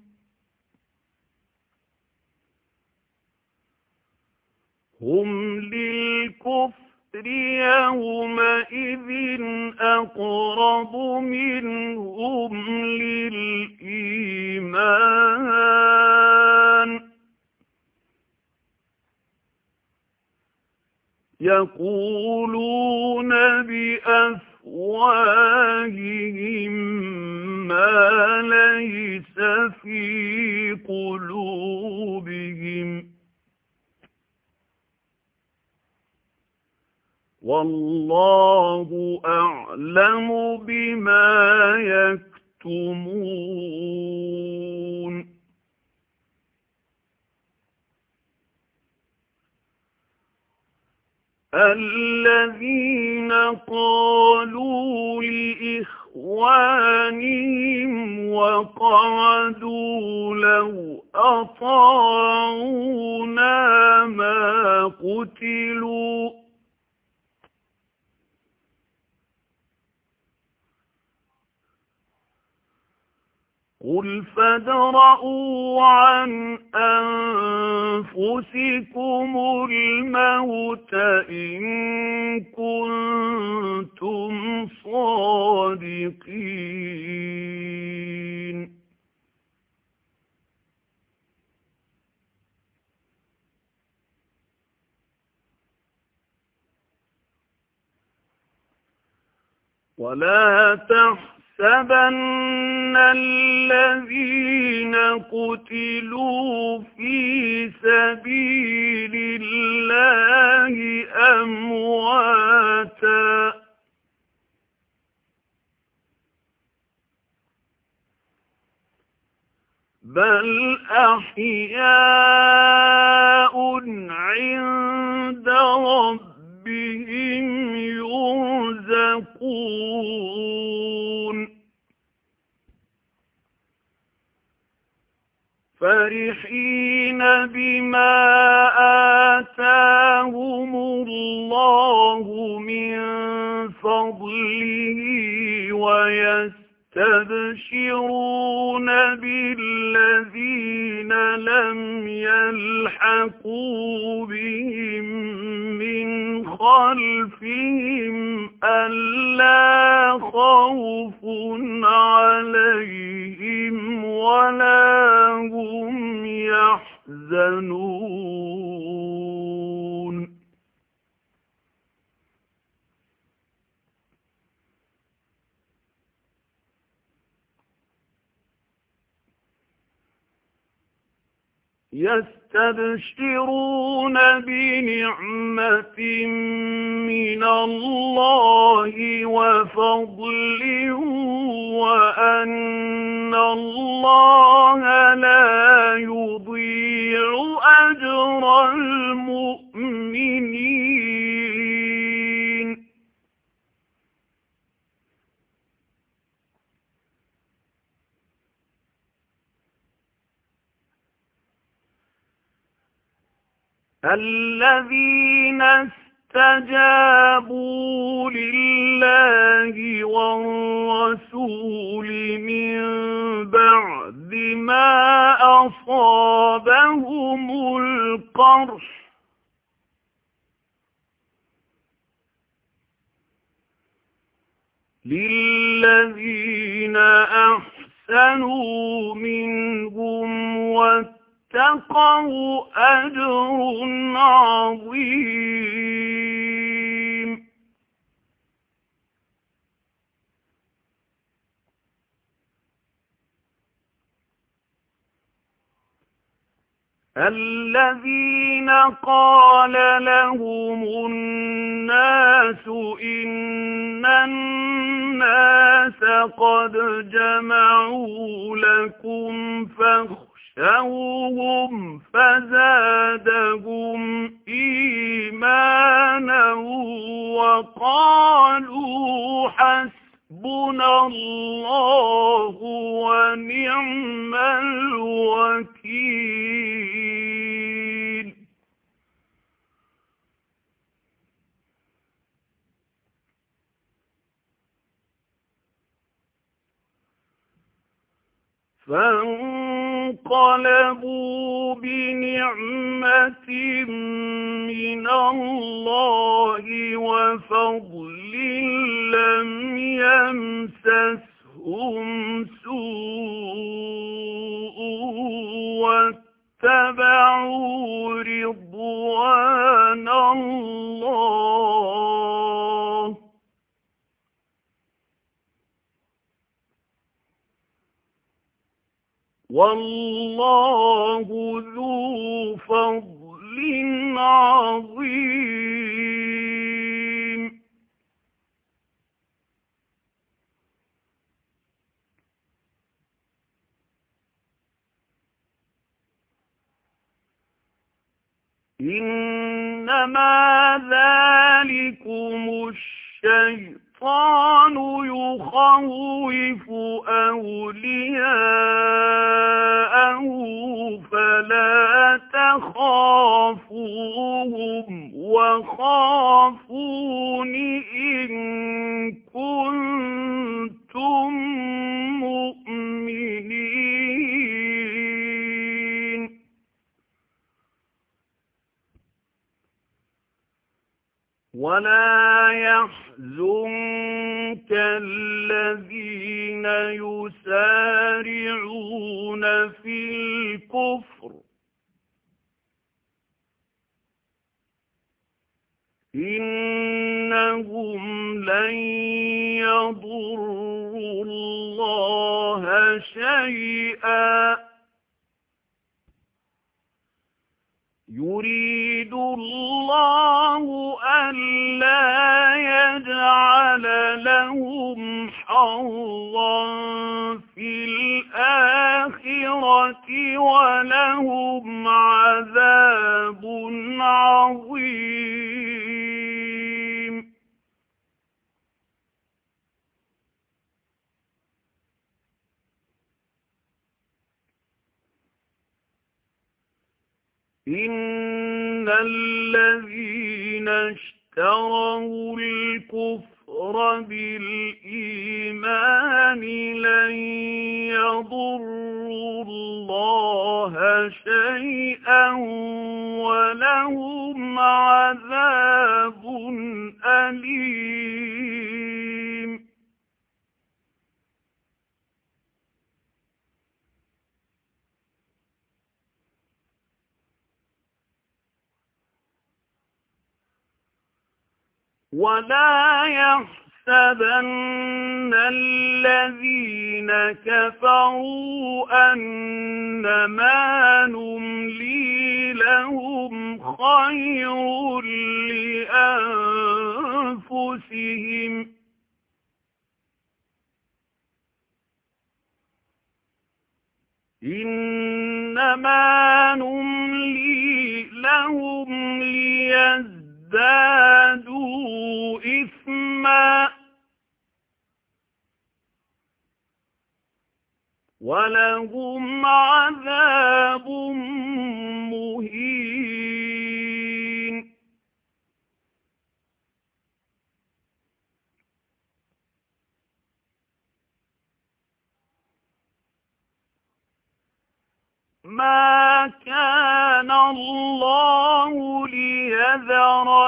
هُمْ لِلْكُفْرِ يَوْمَئِذٍ أَقْرَبُ مِنْهُمْ لِلْإِيمَانِ يَقُولُونَ بِأَفْوَاهِهِم مَّا لَيْسَ فِي قُلُوبِهِمْ وَاللَّهُ أَعْلَمُ بِمَا يَكْتُمُونَ الَّذِينَ قَالُوا لِإِخْوَانِهِمْ وَقَعَدُوا لَوْ أَطَاعُونَا مَا قُتِلُوا قُلْ فَادْرَءُوا عَنْ أَنفُسِكُمُ الْمَوْتَ إِن كُنتُمْ صَادِقِينَ وَلَا تَحْسَبَنَّ يَحْسَبَنَّ الَّذِينَ قُتِلُوا فِي سَبِيلِ اللَّهِ أَمْوَاتًا بَلْ أَحْيَاءٌ عِندَ رَبِّهِمْ يُرْزَقُونَ فَرِحِينَ بِمَا آتَاهُمُ اللَّهُ مِنْ فَضْلِهِ وَيَسْتَبْشِرُونَ بِالَّذِينَ لَمْ يَلْحَقُوا بِهِمْ مِنْ خَلْفِهِمْ أَلَّا خَوْفٌ عَلَيْهِمْ وَلَا هُمْ يَحْزَنُونَ يَسْتَبْشِرُونَ بِنِعْمَةٍ مِّنَ اللَّهِ وَفَضْلٍ وَأَنَّ اللَّهَ لَا يُضِيعُ أَجْرَ الْمُؤْمِنِينَ الَّذِينَ اسْتَجَابُوا لِلَّهِ وَالرَّسُولِ مِن بَعْدِ مَا أَصَابَهُمُ الْقَرْحُ لِلَّذِينَ أَحْسَنُوا مِنْهُمْ وَاتَّقَوْا أَجْرٌ عَظِيمٌ الَّذِينَ قَالَ لَهُمُ النَّاسُ إِنَّ النَّاسَ قد جمعوا لكم فاخشوهم فزادهم إيمانا وقالوا حسبنا الله ونعم الوكيل. فانقلبوا بنعمة من الله وفضل لم يمسسهم سوء واتبعوا رضوان الله والله ذو فضل عظيم. إنما ذلكم الشيطان يخوف أولياءه فلا تخافوهم وخافون إن كنتم مؤمنين. ولا يحزنك الذين يسارعون في الكفر إنهم لن يضروا الله شيئا يريد الله ألا يجعل لهم حظا في الآخرة ولهم عذاب عظيم. إن الذين اشتروا الكفر بالإيمان لن يضروا الله شيئا ولهم عذاب أليم. ولا يحسبن الذين كفروا أنما نملي لهم خير لأنفسهم إنما نملي لهم ليزدادوا ازدادوا إثما ولهم عذاب مهين. ما كان الله ليذر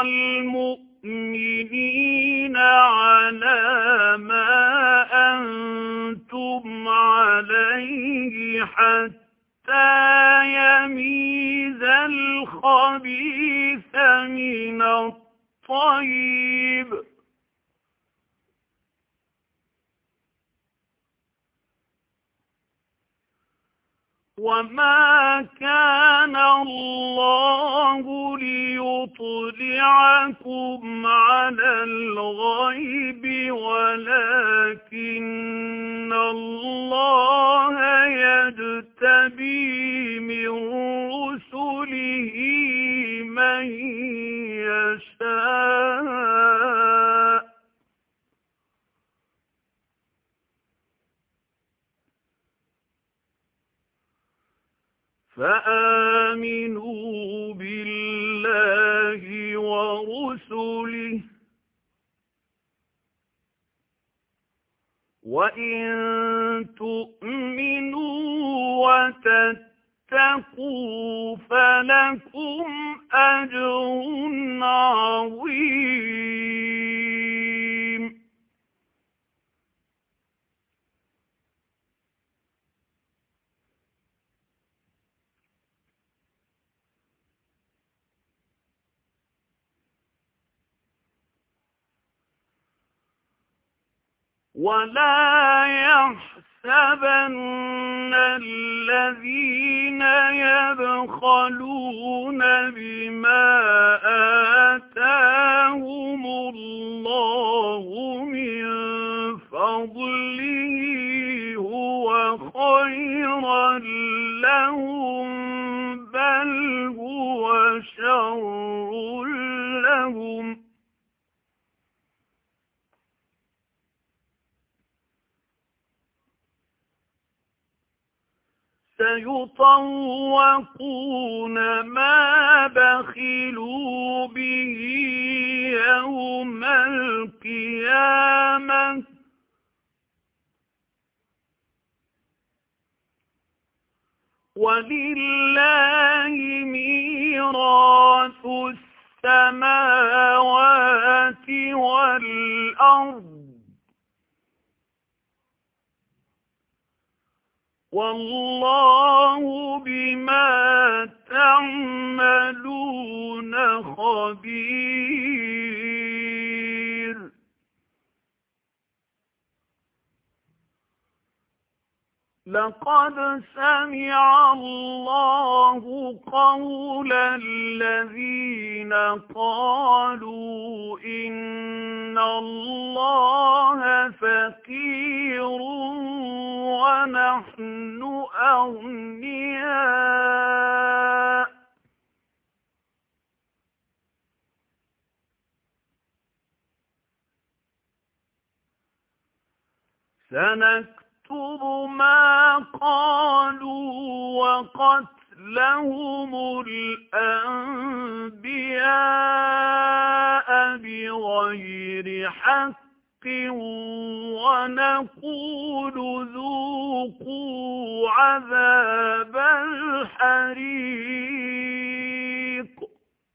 المؤمنين على ما أنتم عليه حتى يميز الخبيث من الطيب وما كان الله ليطلعكم يطلعكم على الغيب ولكن الله يجتبي من رسله من يشاء فآمنوا بالله ورسله وإن تؤمنوا وتتقوا فلكم أجر عظيم ولا يحسبن الذين يبخلون بما آتاهم الله من فضله هو خيرا لهم بل هو شر لهم سيطوقون ما بخلوا به يوم القيامة ولله ميراث السماوات والأرض والله بما تعملون خبير لقد سمع الله قول الذين قالوا إن الله فقير ونحن أغنياء سنكتب ما قالوا وقتلهم الأنبياء بغير حق ونقول ذوقوا عذاب الحريق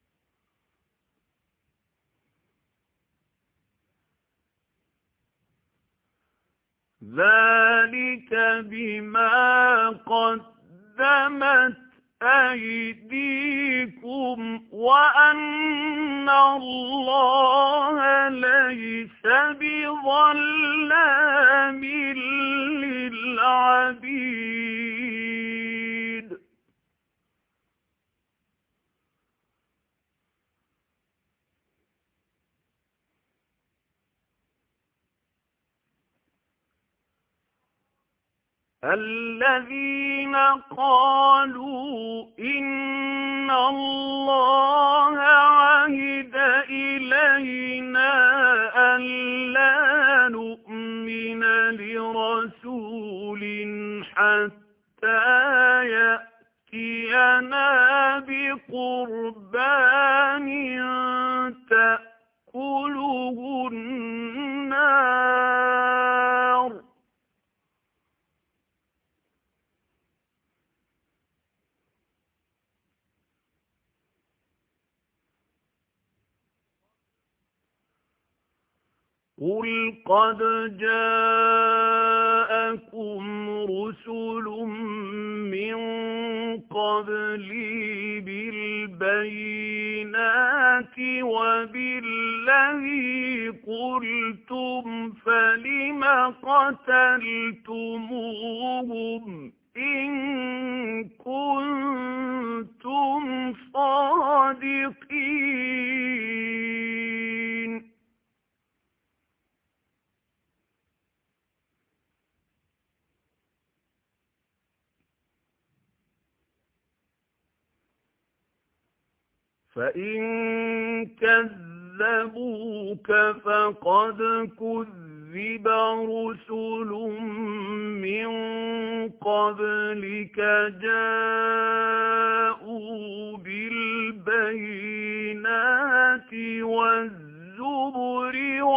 ذلك بما قدمت أيديكم وأن الله ليس بظلام للعبيد الذين قالوا إن الله عهد إلينا ألا نؤمن لرسول حتى يأتينا بقربان تأكله النار قل قد جاءكم رسل من قبلي بالبينات وبالذي قلتم فلم قتلتموهم إن كنتم صادقين. فإن كذبوك فقد كذب رسل من قبلك جاءوا بالبينات والزبر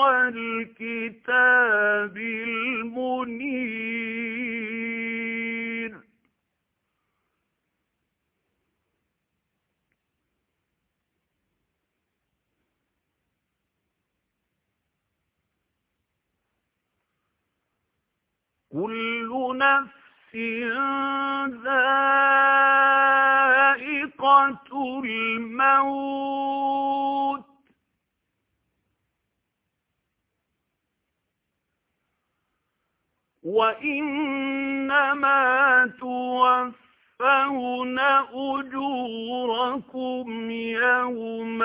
والكتاب المنير. كل نفس ذائقة الموت وإنما توفون أجوركم يوم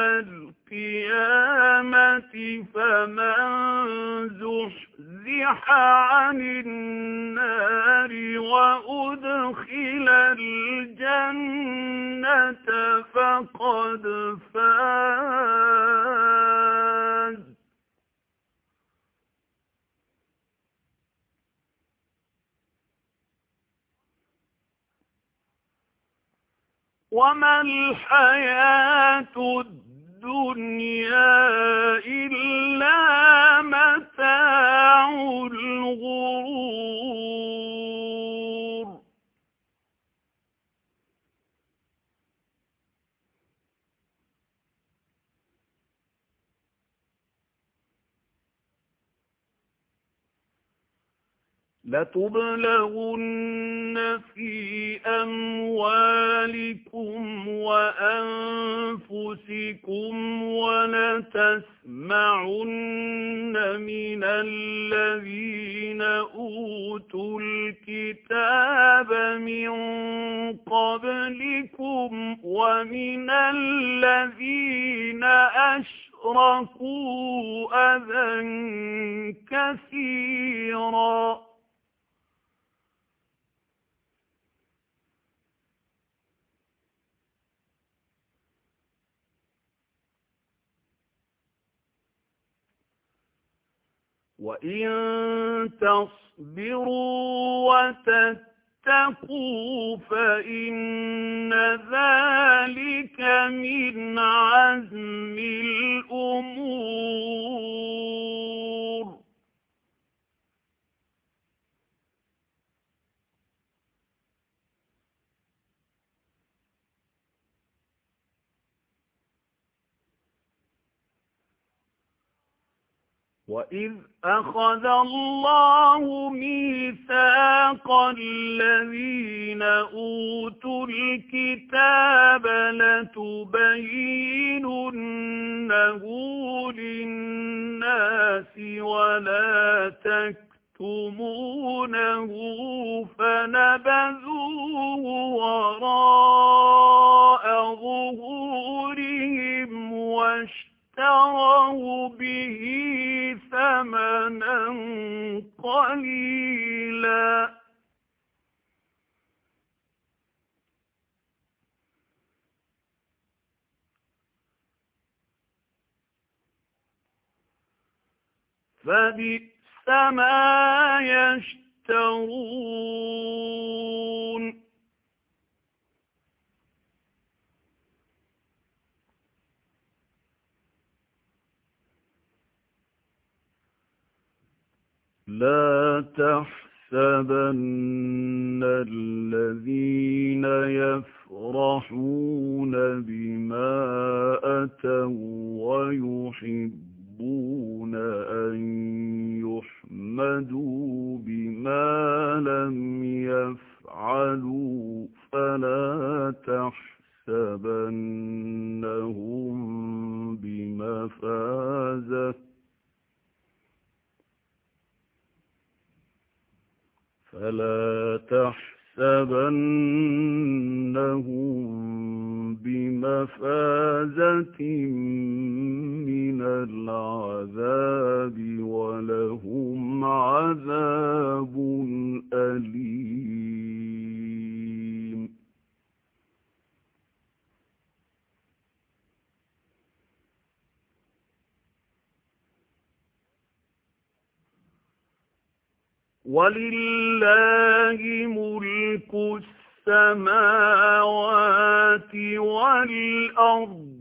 القيامة فمن زحزح عن النار وأدخل الجنة فقد فاز. وما الحياة الدنيا إلا متاع الغرور. لتبلغن في أموالكم وأنفسكم ولتسمعن من الذين أوتوا الكتاب من قبلكم ومن الذين أشركوا أذى كثيرا. وإن تصبروا وتتقوا فإن ذلك من عزم الأمور. وَإِذْ أَخَذَ اللَّهُ مِيثَاقَ الَّذِينَ أُوتُوا الْكِتَابَ لَتُبَيِّنُنَّهُ لِلنَّاسِ وَلَا تَكْتُمُونَهُ فَنَبَذُوهُ وَرَاءَ ظُهُورِهِمْ وَاشْتَرَوْا بِهِ ثَمَنًا قَلِيلًا. فَبِئْسَ مَا يَشْتَرُونَ. لا تحسبن الذين يفرحون بما أتوا ويحبون أن يحمدوا بما لم يفعلوا فلا تحسبنهم بمفازة فلا تحسبنهم لَنَحْسَبَنَّهُم بِمَفَازَةٍ مِّنَ الْعَذَابِ وَلَهُمْ عَذَابٌ أَلِيمٌ وَلِلَّهِ مُلْكُ السَّمَاوَاتِ وَالْأَرْضِ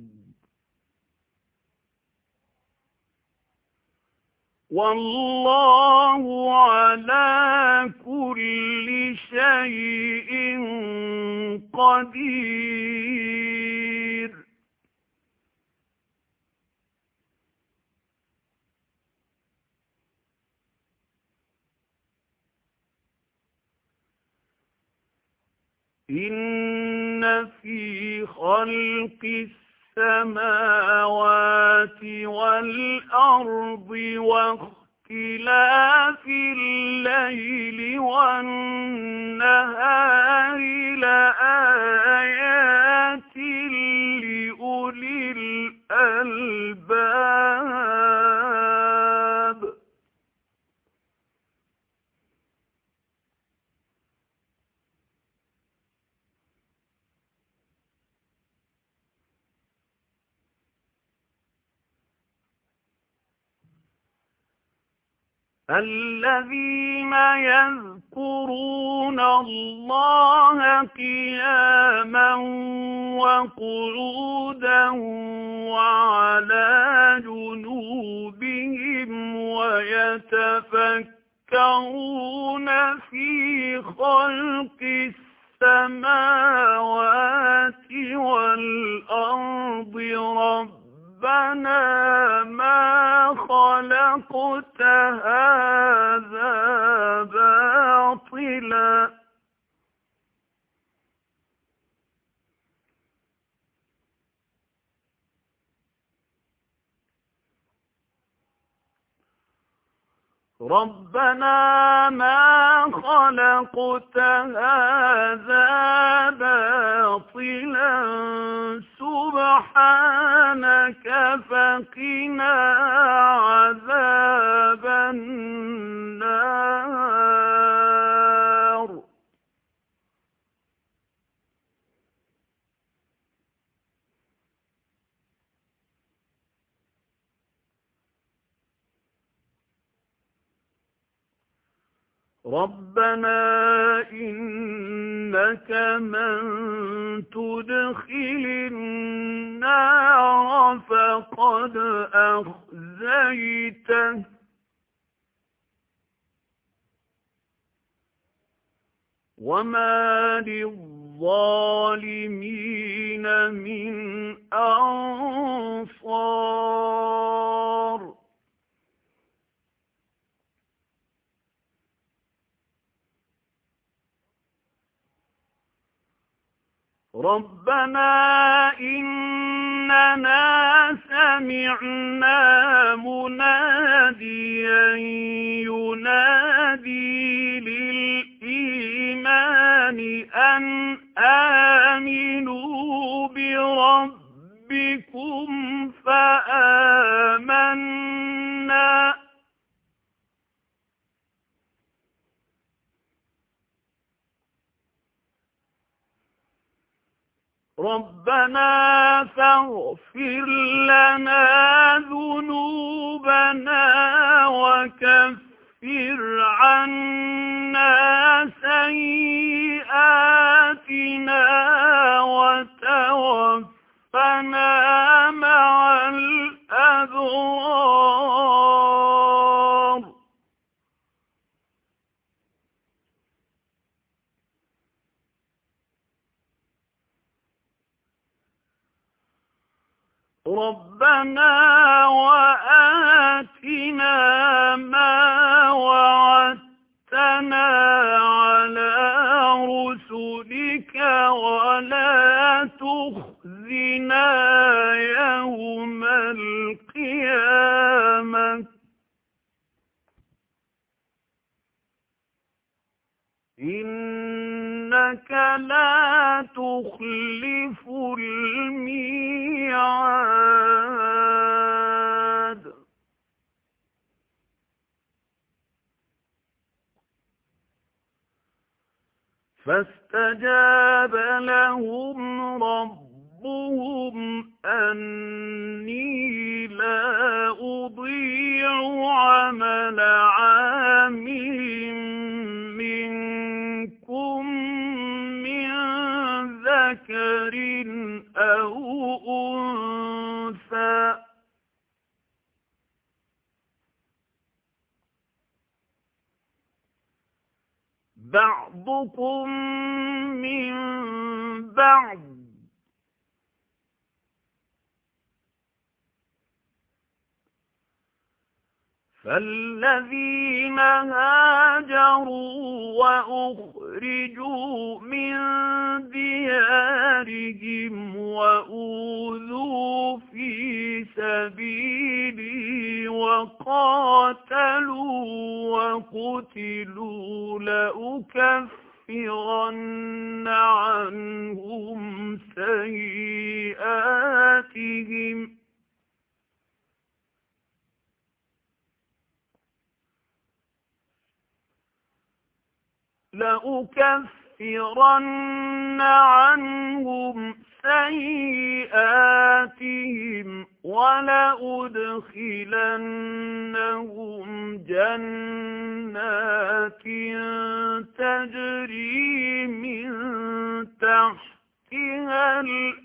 وَاللَّهُ عَلَى كُلِّ شَيْءٍ قَدِيرٌ إِنَّ فِي خَلْقِ السَّمَاوَاتِ وَالْأَرْضِ وَاخْتِلَافِ اللَّيْلِ وَالنَّهَارِ لَآيَاتٍ لِأُولِي الْأَلْبَابِ الَّذِينَ يَذْكُرُونَ اللَّهَ قِيَامًا وَقُعُودًا وَعَلَى جُنُوبِهِمْ وَيَتَفَكَّرُونَ فِي خَلْقِ السَّمَاوَاتِ وَالْأَرْضِ رَبَّنَا مَا خَلَقْتَ هَذَا بَاطِلًا رَبَّنَا مَا خَلَقْتَ هَذَا بَاطِلًا سُبْحَانَكَ فَقِنَا عَذَابَ النَّارِ رَبَّنَا إِنَّكَ مَن تُدْخِلِ النَّارَ فَقَدْ أَخْزَيْتَهُ وَمَا لِلظَّالِمِينَ مِنْ أَنصَارٍ رَبَّنَا إِنَّنَا سَمِعْنَا مُنَادِيًا يُنَادِي لِلْإِيمَانِ أَنْ آمِنُوا بِرَبِّكُمْ فَآمَنَّا رَبَّنَا فَاغْفِرْ لَنَا ذُنُوبَنَا وَكَفِّرْ عَنَّا سَيِّئَاتِنَا وَتَوَفَّنَا مَعَ الْأَبْرَارِ رَبَّنَا وَآتِنَا مَا وَعَدتَّنَا عَلَى رُسُلِكَ وَلَا تُخْزِنَا يَوْمَ الْقِيَامَةِ إِنَّكَ إنك لا تخلف الميعاد فاستجاب لهم ربهم أني لا أضيع عمل عامل منكم من ذكر أو أنثى بعضكم من بعض فالذين هاجروا وأخرجوا من ديارهم وأوذوا في سبيلي وقاتلوا وقتلوا لأكفرن عنهم سيئاتهم لأكفرن عنهم سيئاتهم ولأدخلنهم جنات تجري من تحتها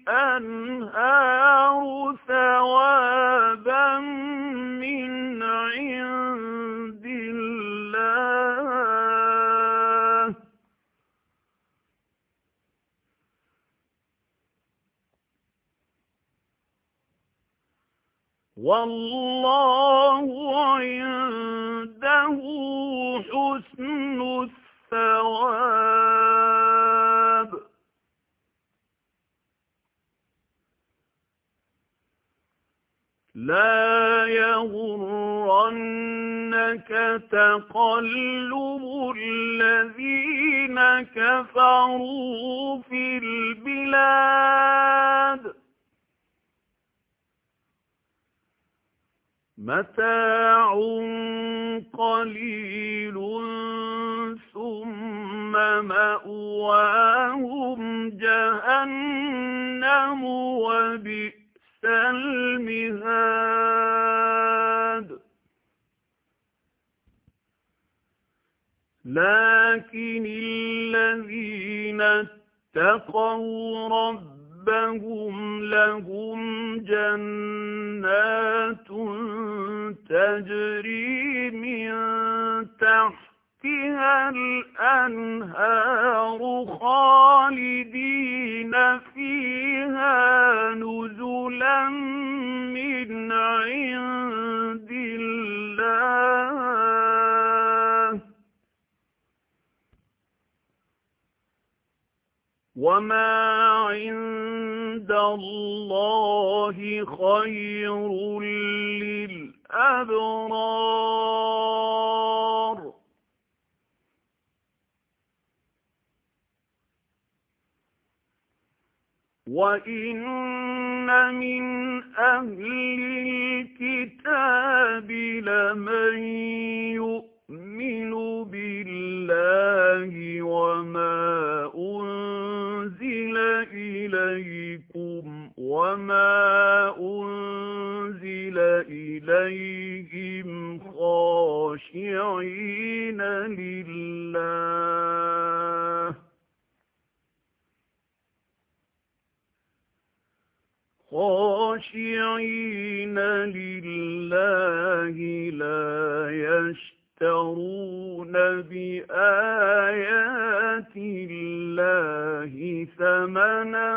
الأنهار ثوابا من عند الله والله عنده حسن الثواب لا يغرنك تقلب الذين كفروا في البلاد متاع قليل ثم مأواهم جهنم وبئس المهاد لكن الذين اتقوا ربهم ربهم لهم جنات تجري من تحتها الأنهار خالدين فيها نزلا من عند الله وما عند الله خير للأبرار وإن من أهل الكتاب لمن يؤمن بالله وما أنزل إليكم وما أنزل إليهم خاشعين لله خاشعين لله لا يشترون بآيات الله ثمنا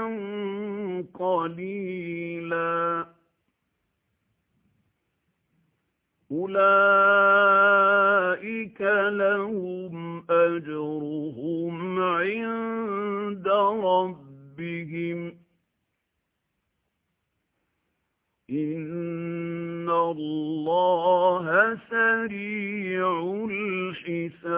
قليلا أولئك لهم أجرهم عند ربهم إن الله سريع الحساب